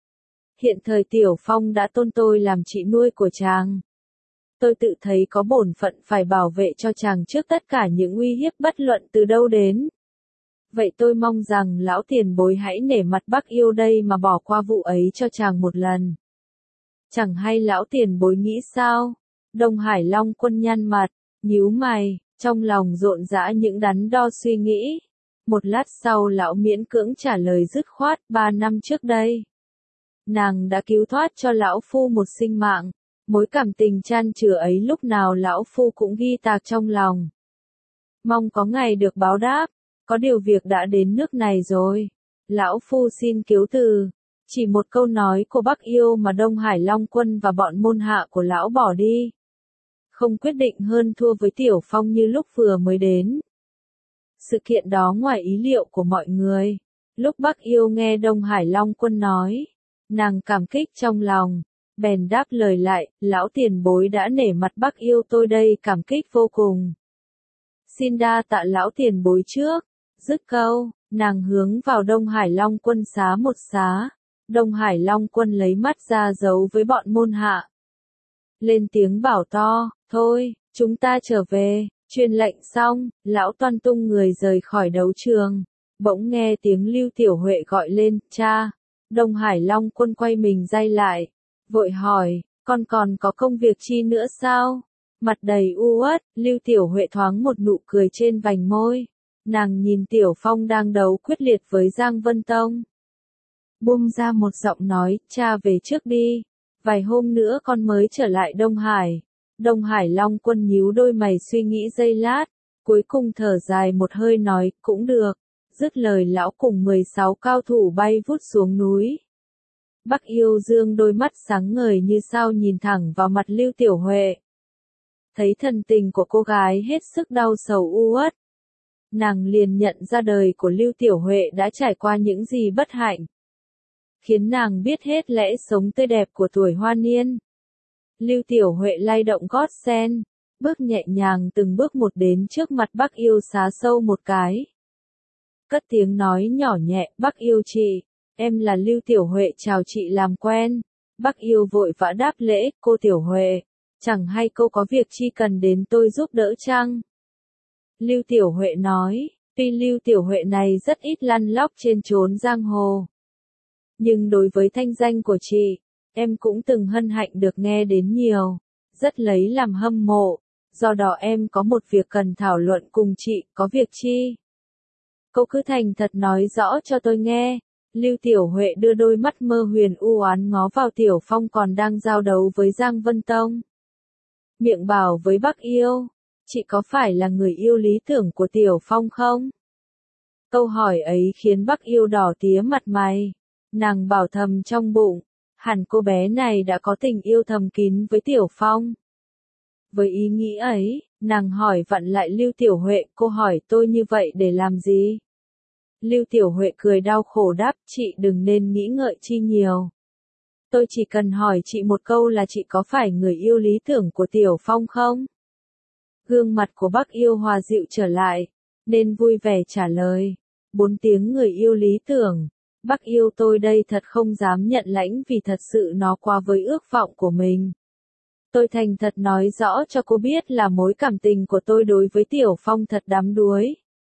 Hiện thời Tiểu Phong đã tôn tôi làm chị nuôi của chàng. Tôi tự thấy có bổn phận phải bảo vệ cho chàng trước tất cả những uy hiếp bất luận từ đâu đến. Vậy tôi mong rằng lão tiền bối hãy nể mặt Bắc Yêu đây mà bỏ qua vụ ấy cho chàng một lần. Chẳng hay lão tiền bối nghĩ sao? Đông Hải Long Quân nhăn mặt, nhíu mày, trong lòng rộn rã những đắn đo suy nghĩ. Một lát sau lão miễn cưỡng trả lời dứt khoát, ba năm trước đây. Nàng đã cứu thoát cho lão phu một sinh mạng. Mối cảm tình chan chứa ấy lúc nào lão phu cũng ghi tạc trong lòng. Mong có ngày được báo đáp, có điều việc đã đến nước này rồi. Lão phu xin cứu từ. Chỉ một câu nói của Bắc Yêu mà Đông Hải Long Quân và bọn môn hạ của lão bỏ đi. Không quyết định hơn thua với Tiểu Phong như lúc vừa mới đến. Sự kiện đó ngoài ý liệu của mọi người. Lúc Bắc Yêu nghe Đông Hải Long Quân nói, nàng cảm kích trong lòng. Bèn đáp lời lại, lão tiền bối đã nể mặt Bắc Yêu tôi đây cảm kích vô cùng. Xin đa tạ lão tiền bối trước. Dứt câu, nàng hướng vào Đông Hải Long Quân xá một xá. Đông Hải Long Quân lấy mắt ra giấu với bọn môn hạ. Lên tiếng bảo to, thôi, chúng ta trở về. Truyền lệnh xong, lão toan tung người rời khỏi đấu trường. Bỗng nghe tiếng Lưu Tiểu Huệ gọi lên, cha. Đông Hải Long Quân quay mình day lại. Vội hỏi, con còn có công việc chi nữa sao? Mặt đầy u uất, Lưu Tiểu Huệ thoáng một nụ cười trên vành môi. Nàng nhìn Tiểu Phong đang đấu quyết liệt với Giang Vân Tông. Buông ra một giọng nói, cha về trước đi. Vài hôm nữa con mới trở lại Đông Hải. Đông Hải Long Quân nhíu đôi mày suy nghĩ giây lát. Cuối cùng thở dài một hơi nói, cũng được. Dứt lời lão cùng mười sáu cao thủ bay vút xuống núi. Bắc Yêu Dương đôi mắt sáng ngời như sao nhìn thẳng vào mặt Lưu Tiểu Huệ. Thấy thần tình của cô gái hết sức đau sầu u uất. Nàng liền nhận ra đời của Lưu Tiểu Huệ đã trải qua những gì bất hạnh. Khiến nàng biết hết lẽ sống tươi đẹp của tuổi hoa niên. Lưu Tiểu Huệ lay động gót sen, bước nhẹ nhàng từng bước một đến trước mặt Bắc Yêu xá sâu một cái. Cất tiếng nói nhỏ nhẹ, Bắc Yêu chị, em là Lưu Tiểu Huệ chào chị làm quen. Bắc Yêu vội vã đáp lễ, cô Tiểu Huệ, chẳng hay cô có việc chi cần đến tôi giúp đỡ chăng? Lưu Tiểu Huệ nói, tuy Lưu Tiểu Huệ này rất ít lăn lóc trên chốn giang hồ. Nhưng đối với thanh danh của chị, em cũng từng hân hạnh được nghe đến nhiều, rất lấy làm hâm mộ, do đó em có một việc cần thảo luận cùng chị, có việc chi? Cô cứ thành thật nói rõ cho tôi nghe. Lưu Tiểu Huệ đưa đôi mắt mơ huyền u oán ngó vào Tiểu Phong còn đang giao đấu với Giang Vân Tông. Miệng bảo với Bắc Yêu, chị có phải là người yêu lý tưởng của Tiểu Phong không? Câu hỏi ấy khiến Bắc Yêu đỏ tía mặt mày. Nàng bảo thầm trong bụng, hẳn cô bé này đã có tình yêu thầm kín với Tiểu Phong. Với ý nghĩ ấy, nàng hỏi vặn lại Lưu Tiểu Huệ, cô hỏi tôi như vậy để làm gì? Lưu Tiểu Huệ cười đau khổ đáp, chị đừng nên nghĩ ngợi chi nhiều. Tôi chỉ cần hỏi chị một câu là chị có phải người yêu lý tưởng của Tiểu Phong không? Gương mặt của Bắc Yêu hòa dịu trở lại, nên vui vẻ trả lời. Bốn tiếng người yêu lý tưởng. Bắc Yêu tôi đây thật không dám nhận lãnh vì thật sự nó quá với ước vọng của mình. Tôi thành thật nói rõ cho cô biết là mối cảm tình của tôi đối với Tiểu Phong thật đắm đuối.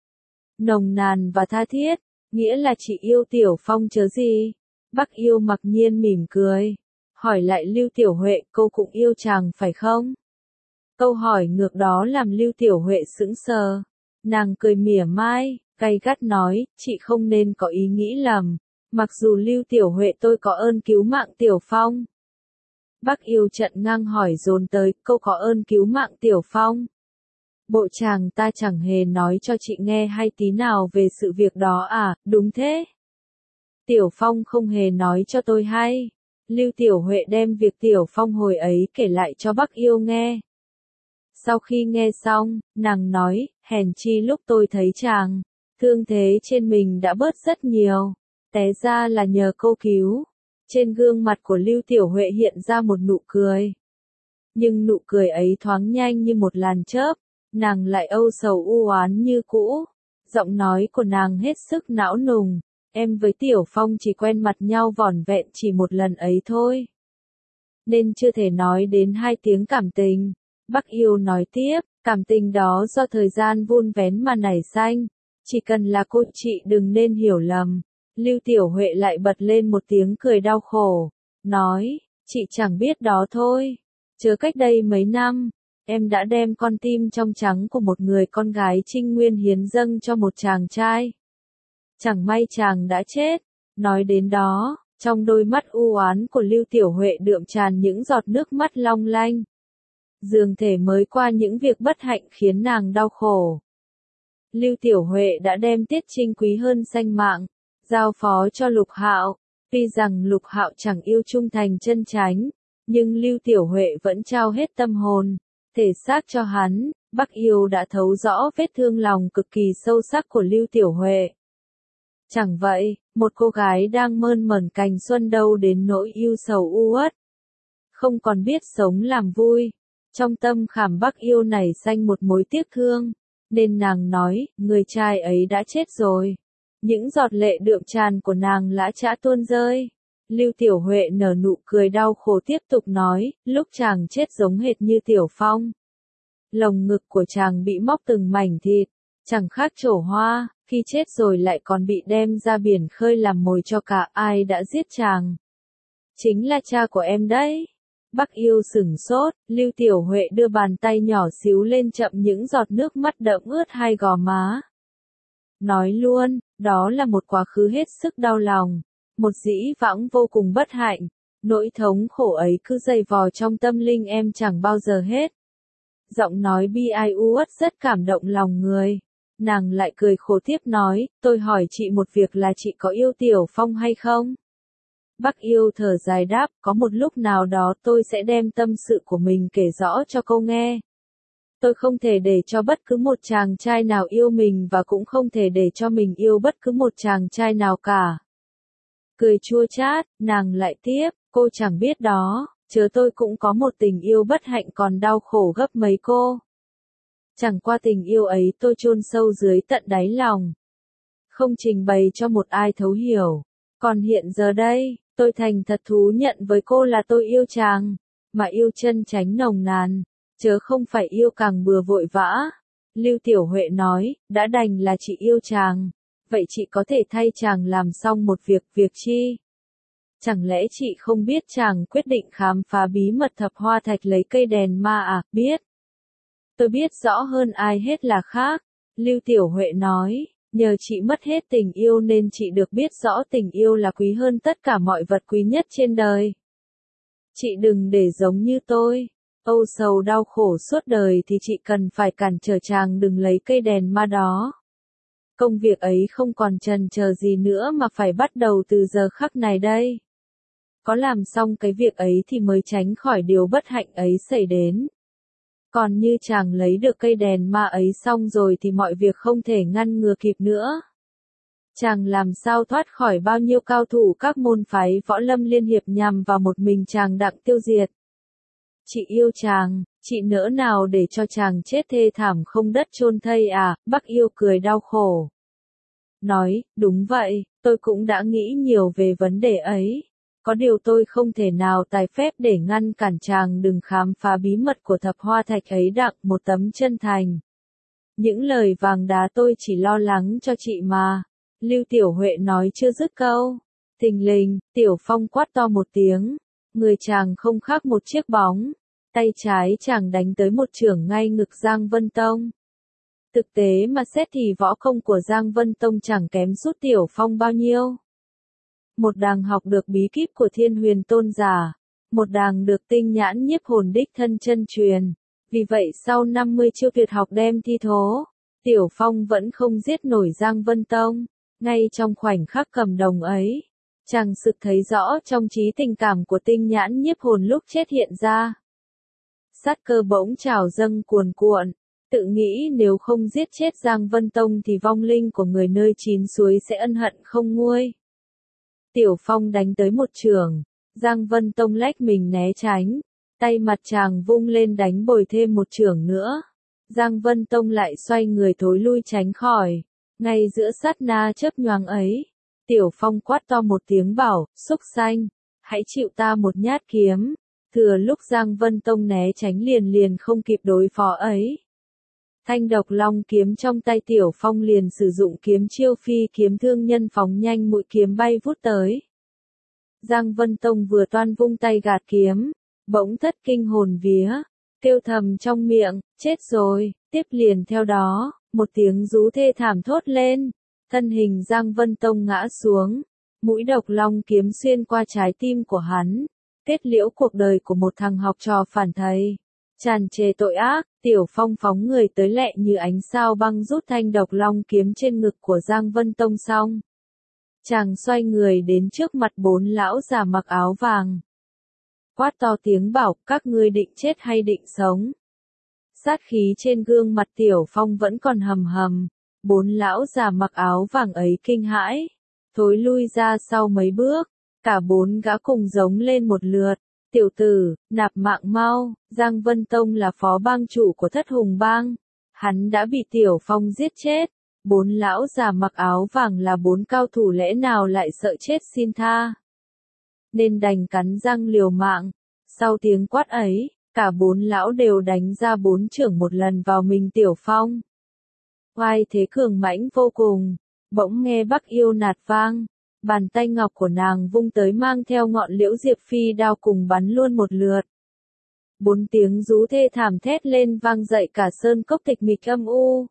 Nồng nàn và tha thiết, nghĩa là chị yêu Tiểu Phong chớ gì. Bắc Yêu mặc nhiên mỉm cười. Hỏi lại Lưu Tiểu Huệ, cô cũng yêu chàng phải không? Câu hỏi ngược đó làm Lưu Tiểu Huệ sững sờ. Nàng cười mỉa mai, gay gắt nói, chị không nên có ý nghĩ lầm. Mặc dù Lưu Tiểu Huệ tôi có ơn cứu mạng Tiểu Phong. Bắc Yêu trận ngang hỏi dồn tới, câu có ơn cứu mạng Tiểu Phong. Bộ chàng ta chẳng hề nói cho chị nghe hay tí nào về sự việc đó à, đúng thế. Tiểu Phong không hề nói cho tôi hay. Lưu Tiểu Huệ đem việc Tiểu Phong hồi ấy kể lại cho Bắc Yêu nghe. Sau khi nghe xong, nàng nói, hèn chi lúc tôi thấy chàng, thương thế trên mình đã bớt rất nhiều, té ra là nhờ cô cứu. Trên gương mặt của Lưu Tiểu Huệ hiện ra một nụ cười. Nhưng nụ cười ấy thoáng nhanh như một làn chớp, nàng lại âu sầu u oán như cũ. Giọng nói của nàng hết sức não nùng, em với Tiểu Phong chỉ quen mặt nhau vỏn vẹn chỉ một lần ấy thôi. Nên chưa thể nói đến hai tiếng cảm tình. Bắc Yêu nói tiếp, cảm tình đó do thời gian vun vén mà nảy xanh. Chỉ cần là cô chị đừng nên hiểu lầm. Lưu Tiểu Huệ lại bật lên một tiếng cười đau khổ. Nói, chị chẳng biết đó thôi. Chớ cách đây mấy năm, em đã đem con tim trong trắng của một người con gái trinh nguyên hiến dâng cho một chàng trai. Chẳng may chàng đã chết. Nói đến đó, trong đôi mắt u oán của Lưu Tiểu Huệ đượm tràn những giọt nước mắt long lanh. Dường thể mới qua những việc bất hạnh khiến nàng đau khổ. Lưu Tiểu Huệ đã đem Tiết Trinh quý hơn sanh mạng, giao phó cho Lục Hạo. Tuy rằng Lục Hạo chẳng yêu trung thành chân chánh, nhưng Lưu Tiểu Huệ vẫn trao hết tâm hồn, thể xác cho hắn. Bắc Yêu đã thấu rõ vết thương lòng cực kỳ sâu sắc của Lưu Tiểu Huệ. Chẳng vậy, một cô gái đang mơn mởn cành xuân đâu đến nỗi ưu sầu u uất, không còn biết sống làm vui. Trong tâm khảm Bắc Yêu nảy xanh một mối tiếc thương, nên nàng nói, người trai ấy đã chết rồi. Những giọt lệ đượm tràn của nàng lã chã tuôn rơi. Lưu Tiểu Huệ nở nụ cười đau khổ tiếp tục nói, lúc chàng chết giống hệt như Tiểu Phong. Lồng ngực của chàng bị móc từng mảnh thịt, chẳng khác trổ hoa, khi chết rồi lại còn bị đem ra biển khơi làm mồi cho cả. Ai đã giết chàng? Chính là cha của em đấy. Bắc Yêu sửng sốt, Lưu Tiểu Huệ đưa bàn tay nhỏ xíu lên chậm những giọt nước mắt đẫm ướt hai gò má. Nói luôn, đó là một quá khứ hết sức đau lòng, một dĩ vãng vô cùng bất hạnh, nỗi thống khổ ấy cứ dày vò trong tâm linh em chẳng bao giờ hết. Giọng nói bi ai uất rất cảm động lòng người. Nàng lại cười khổ tiếp nói, tôi hỏi chị một việc là chị có yêu Tiểu Phong hay không? Bắc Yêu thở dài đáp, có một lúc nào đó tôi sẽ đem tâm sự của mình kể rõ cho cô nghe. Tôi không thể để cho bất cứ một chàng trai nào yêu mình và cũng không thể để cho mình yêu bất cứ một chàng trai nào cả. Cười chua chát, nàng lại tiếp, cô chẳng biết đó, chớ tôi cũng có một tình yêu bất hạnh còn đau khổ gấp mấy cô. Chẳng qua tình yêu ấy tôi chôn sâu dưới tận đáy lòng. Không trình bày cho một ai thấu hiểu. Còn hiện giờ đây, tôi thành thật thú nhận với cô là tôi yêu chàng, mà yêu chân chánh nồng nàn, chớ không phải yêu càng bừa vội vã. Lưu Tiểu Huệ nói, đã đành là chị yêu chàng, vậy chị có thể thay chàng làm xong một việc, việc chi? Chẳng lẽ chị không biết chàng quyết định khám phá bí mật thập hoa thạch lấy cây đèn ma à? Biết. Tôi biết rõ hơn ai hết là khác. Lưu Tiểu Huệ nói, nhờ chị mất hết tình yêu nên chị được biết rõ tình yêu là quý hơn tất cả mọi vật quý nhất trên đời. Chị đừng để giống như tôi, âu sầu đau khổ suốt đời thì chị cần phải cản trở chàng đừng lấy cây đèn ma đó. Công việc ấy không còn chần chờ gì nữa mà phải bắt đầu từ giờ khắc này đây. Có làm xong cái việc ấy thì mới tránh khỏi điều bất hạnh ấy xảy đến. Còn như chàng lấy được cây đèn ma ấy xong rồi thì mọi việc không thể ngăn ngừa kịp nữa. Chàng làm sao thoát khỏi bao nhiêu cao thủ các môn phái võ lâm liên hiệp nhằm vào một mình chàng đặng tiêu diệt. Chị yêu chàng, chị nỡ nào để cho chàng chết thê thảm không đất chôn thây à? Bắc Yêu cười đau khổ. Nói, đúng vậy, tôi cũng đã nghĩ nhiều về vấn đề ấy. Có điều tôi không thể nào tài phép để ngăn cản chàng đừng khám phá bí mật của thập hoa thạch ấy đặng một tấm chân thành. Những lời vàng đá tôi chỉ lo lắng cho chị mà. Lưu Tiểu Huệ nói chưa dứt câu. Thình lình, Tiểu Phong quát to một tiếng. Người chàng không khác một chiếc bóng. Tay trái chàng đánh tới một chưởng ngay ngực Giang Vân Tông. Thực tế mà xét thì võ công của Giang Vân Tông chẳng kém sút Tiểu Phong bao nhiêu. Một đàng học được bí kíp của Thiên Huyền Tôn giả, một đàng được tinh nhãn nhiếp hồn đích thân chân truyền. Vì vậy sau năm mươi chiêu tuyệt học đem thi thố, Tiểu Phong vẫn không giết nổi Giang Vân Tông. Ngay trong khoảnh khắc cầm đồng ấy, chàng sực thấy rõ trong trí tình cảm của tinh nhãn nhiếp hồn lúc chết hiện ra. Sát cơ bỗng trào dâng cuồn cuộn, tự nghĩ nếu không giết chết Giang Vân Tông thì vong linh của người nơi chín suối sẽ ân hận không nguôi. Tiểu Phong đánh tới một chưởng, Giang Vân Tông lách mình né tránh, tay mặt chàng vung lên đánh bồi thêm một chưởng nữa. Giang Vân Tông lại xoay người thối lui tránh khỏi. Ngay giữa sát na chớp nhoáng ấy, Tiểu Phong quát to một tiếng bảo, xúc xanh, hãy chịu ta một nhát kiếm. Thừa lúc Giang Vân Tông né tránh liền liền không kịp đối phó ấy. Thanh độc long kiếm trong tay Tiểu Phong liền sử dụng kiếm chiêu phi kiếm thương nhân phóng nhanh mũi kiếm bay vút tới. Giang Vân Tông vừa toan vung tay gạt kiếm, bỗng thất kinh hồn vía, kêu thầm trong miệng, chết rồi, tiếp liền theo đó, một tiếng rú thê thảm thốt lên, thân hình Giang Vân Tông ngã xuống, mũi độc long kiếm xuyên qua trái tim của hắn, kết liễu cuộc đời của một thằng học trò phản thầy. Tràn trề tội ác, Tiểu Phong phóng người tới lẹ như ánh sao băng rút thanh độc long kiếm trên ngực của Giang Vân Tông xong. Chàng xoay người đến trước mặt bốn lão già mặc áo vàng. Quát to tiếng bảo, các ngươi định chết hay định sống? Sát khí trên gương mặt Tiểu Phong vẫn còn hầm hầm, bốn lão già mặc áo vàng ấy kinh hãi, thối lui ra sau mấy bước, cả bốn gã cùng giống lên một lượt. Tiểu tử, nạp mạng mau, Giang Vân Tông là phó bang chủ của Thất Hùng Bang. Hắn đã bị Tiểu Phong giết chết. Bốn lão già mặc áo vàng là bốn cao thủ lẽ nào lại sợ chết xin tha. Nên đành cắn răng liều mạng. Sau tiếng quát ấy, cả bốn lão đều đánh ra bốn chưởng một lần vào mình Tiểu Phong. Oai thế cường mãnh vô cùng, bỗng nghe Bắc Yêu nạt vang. Bàn tay ngọc của nàng vung tới mang theo ngọn liễu diệp phi đao cùng bắn luôn một lượt. Bốn tiếng rú thê thảm thét lên vang dậy cả sơn cốc tịch mịch âm u.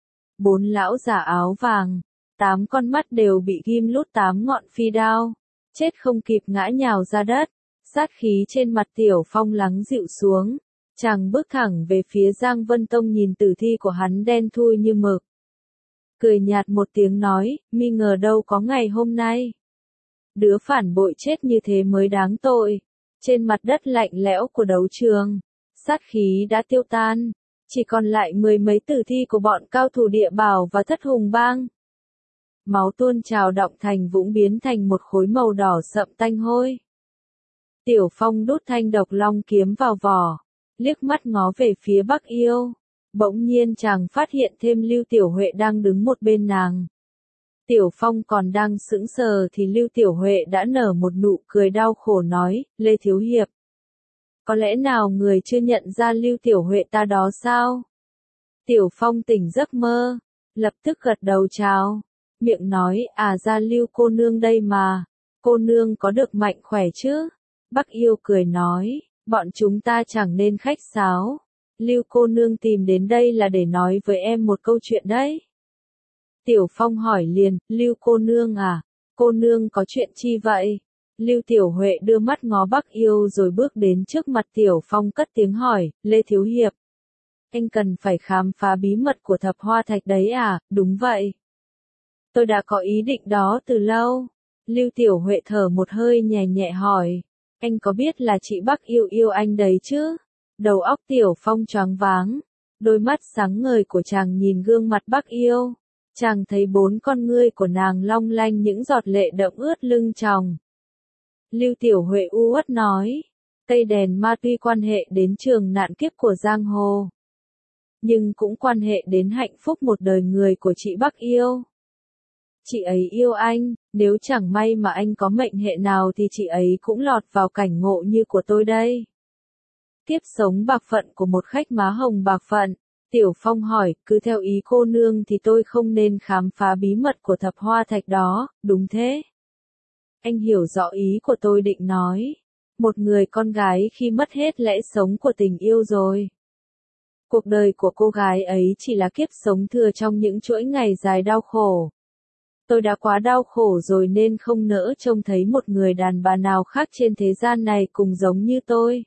Bốn lão già áo vàng, tám con mắt đều bị ghim lút tám ngọn phi đao, chết không kịp ngã nhào ra đất. Sát khí trên mặt Tiểu Phong lắng dịu xuống, chàng bước thẳng về phía Giang Vân Tông nhìn tử thi của hắn đen thui như mực. Cười nhạt một tiếng nói, mi ngờ đâu có ngày hôm nay. Đứa phản bội chết như thế mới đáng tội. Trên mặt đất lạnh lẽo của đấu trường, sát khí đã tiêu tan, chỉ còn lại mười mấy tử thi của bọn cao thủ địa bảo và thất hùng bang. Máu tuôn trào động thành vũng biến thành một khối màu đỏ sậm tanh hôi. Tiểu Phong đút thanh độc long kiếm vào vỏ, liếc mắt ngó về phía Bắc Yêu. Bỗng nhiên chàng phát hiện thêm Lưu Tiểu Huệ đang đứng một bên nàng. Tiểu Phong còn đang sững sờ thì Lưu Tiểu Huệ đã nở một nụ cười đau khổ nói, Lê Thiếu Hiệp. Có lẽ nào người chưa nhận ra Lưu Tiểu Huệ ta đó sao? Tiểu Phong tỉnh giấc mơ, lập tức gật đầu chào, miệng nói, à ra Lưu cô nương đây mà, cô nương có được mạnh khỏe chứ? Bắc Yêu cười nói, bọn chúng ta chẳng nên khách sáo, Lưu cô nương tìm đến đây là để nói với em một câu chuyện đấy. Tiểu Phong hỏi liền, Lưu cô nương à, cô nương có chuyện chi vậy? Lưu Tiểu Huệ đưa mắt ngó Bắc Yêu rồi bước đến trước mặt Tiểu Phong cất tiếng hỏi, Lê Thiếu Hiệp. Anh cần phải khám phá bí mật của thập hoa thạch đấy à, đúng vậy. Tôi đã có ý định đó từ lâu. Lưu Tiểu Huệ thở một hơi nhẹ nhẹ hỏi, anh có biết là chị Bắc Yêu yêu anh đấy chứ? Đầu óc Tiểu Phong choáng váng, đôi mắt sáng ngời của chàng nhìn gương mặt Bắc Yêu. Chàng thấy bốn con ngươi của nàng long lanh những giọt lệ đẫm ướt lưng tròng. Lưu Tiểu Huệ u uất nói, cây đèn ma tuy quan hệ đến trường nạn kiếp của giang hồ, nhưng cũng quan hệ đến hạnh phúc một đời người của chị Bắc Yêu. Chị ấy yêu anh, nếu chẳng may mà anh có mệnh hệ nào thì chị ấy cũng lọt vào cảnh ngộ như của tôi đây. Tiếp sống bạc phận của một khách má hồng bạc phận. Tiểu Phong hỏi, cứ theo ý cô nương thì tôi không nên khám phá bí mật của thập hoa thạch đó, đúng thế? Anh hiểu rõ ý của tôi định nói. Một người con gái khi mất hết lẽ sống của tình yêu rồi. Cuộc đời của cô gái ấy chỉ là kiếp sống thừa trong những chuỗi ngày dài đau khổ. Tôi đã quá đau khổ rồi nên không nỡ trông thấy một người đàn bà nào khác trên thế gian này cùng giống như tôi.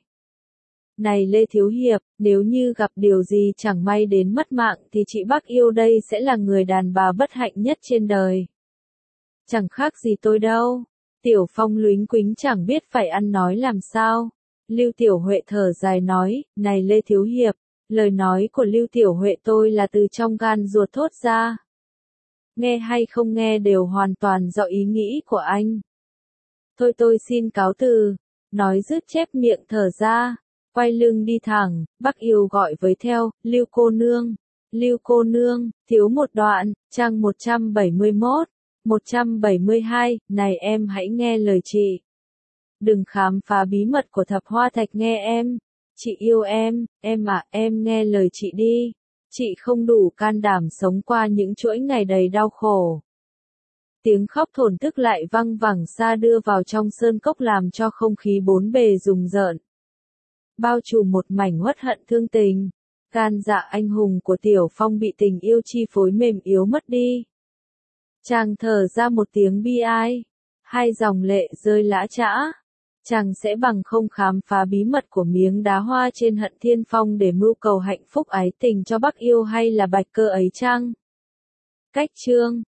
Này Lê Thiếu Hiệp, nếu như gặp điều gì chẳng may đến mất mạng thì chị Bắc Yêu đây sẽ là người đàn bà bất hạnh nhất trên đời. Chẳng khác gì tôi đâu. Tiểu Phong lúnh quính chẳng biết phải ăn nói làm sao. Lưu Tiểu Huệ thở dài nói, này Lê Thiếu Hiệp, lời nói của Lưu Tiểu Huệ tôi là từ trong gan ruột thốt ra. Nghe hay không nghe đều hoàn toàn do ý nghĩ của anh. Thôi tôi xin cáo từ. Nói dứt chép miệng thở ra. Quay lưng đi thẳng, Bắc Yêu gọi với theo, Lưu cô nương, Lưu cô nương, thiếu một đoạn, trang một trăm bảy mươi mốt, một trăm bảy mươi hai, này em hãy nghe lời chị. Đừng khám phá bí mật của thập hoa thạch nghe em, chị yêu em, em à, em nghe lời chị đi, chị không đủ can đảm sống qua những chuỗi ngày đầy đau khổ. Tiếng khóc thổn thức lại văng vẳng xa đưa vào trong sơn cốc làm cho không khí bốn bề rùng rợn. Bao trùm một mảnh uất hận thương tình, gan dạ anh hùng của Tiểu Phong bị tình yêu chi phối mềm yếu mất đi. Chàng thở ra một tiếng bi ai, hai dòng lệ rơi lã chã. Chàng sẽ bằng không khám phá bí mật của miếng đá hoa trên Hận Thiên Phong để mưu cầu hạnh phúc ái tình cho Bắc Yêu hay là Bạch Cơ ấy chăng? Cách chương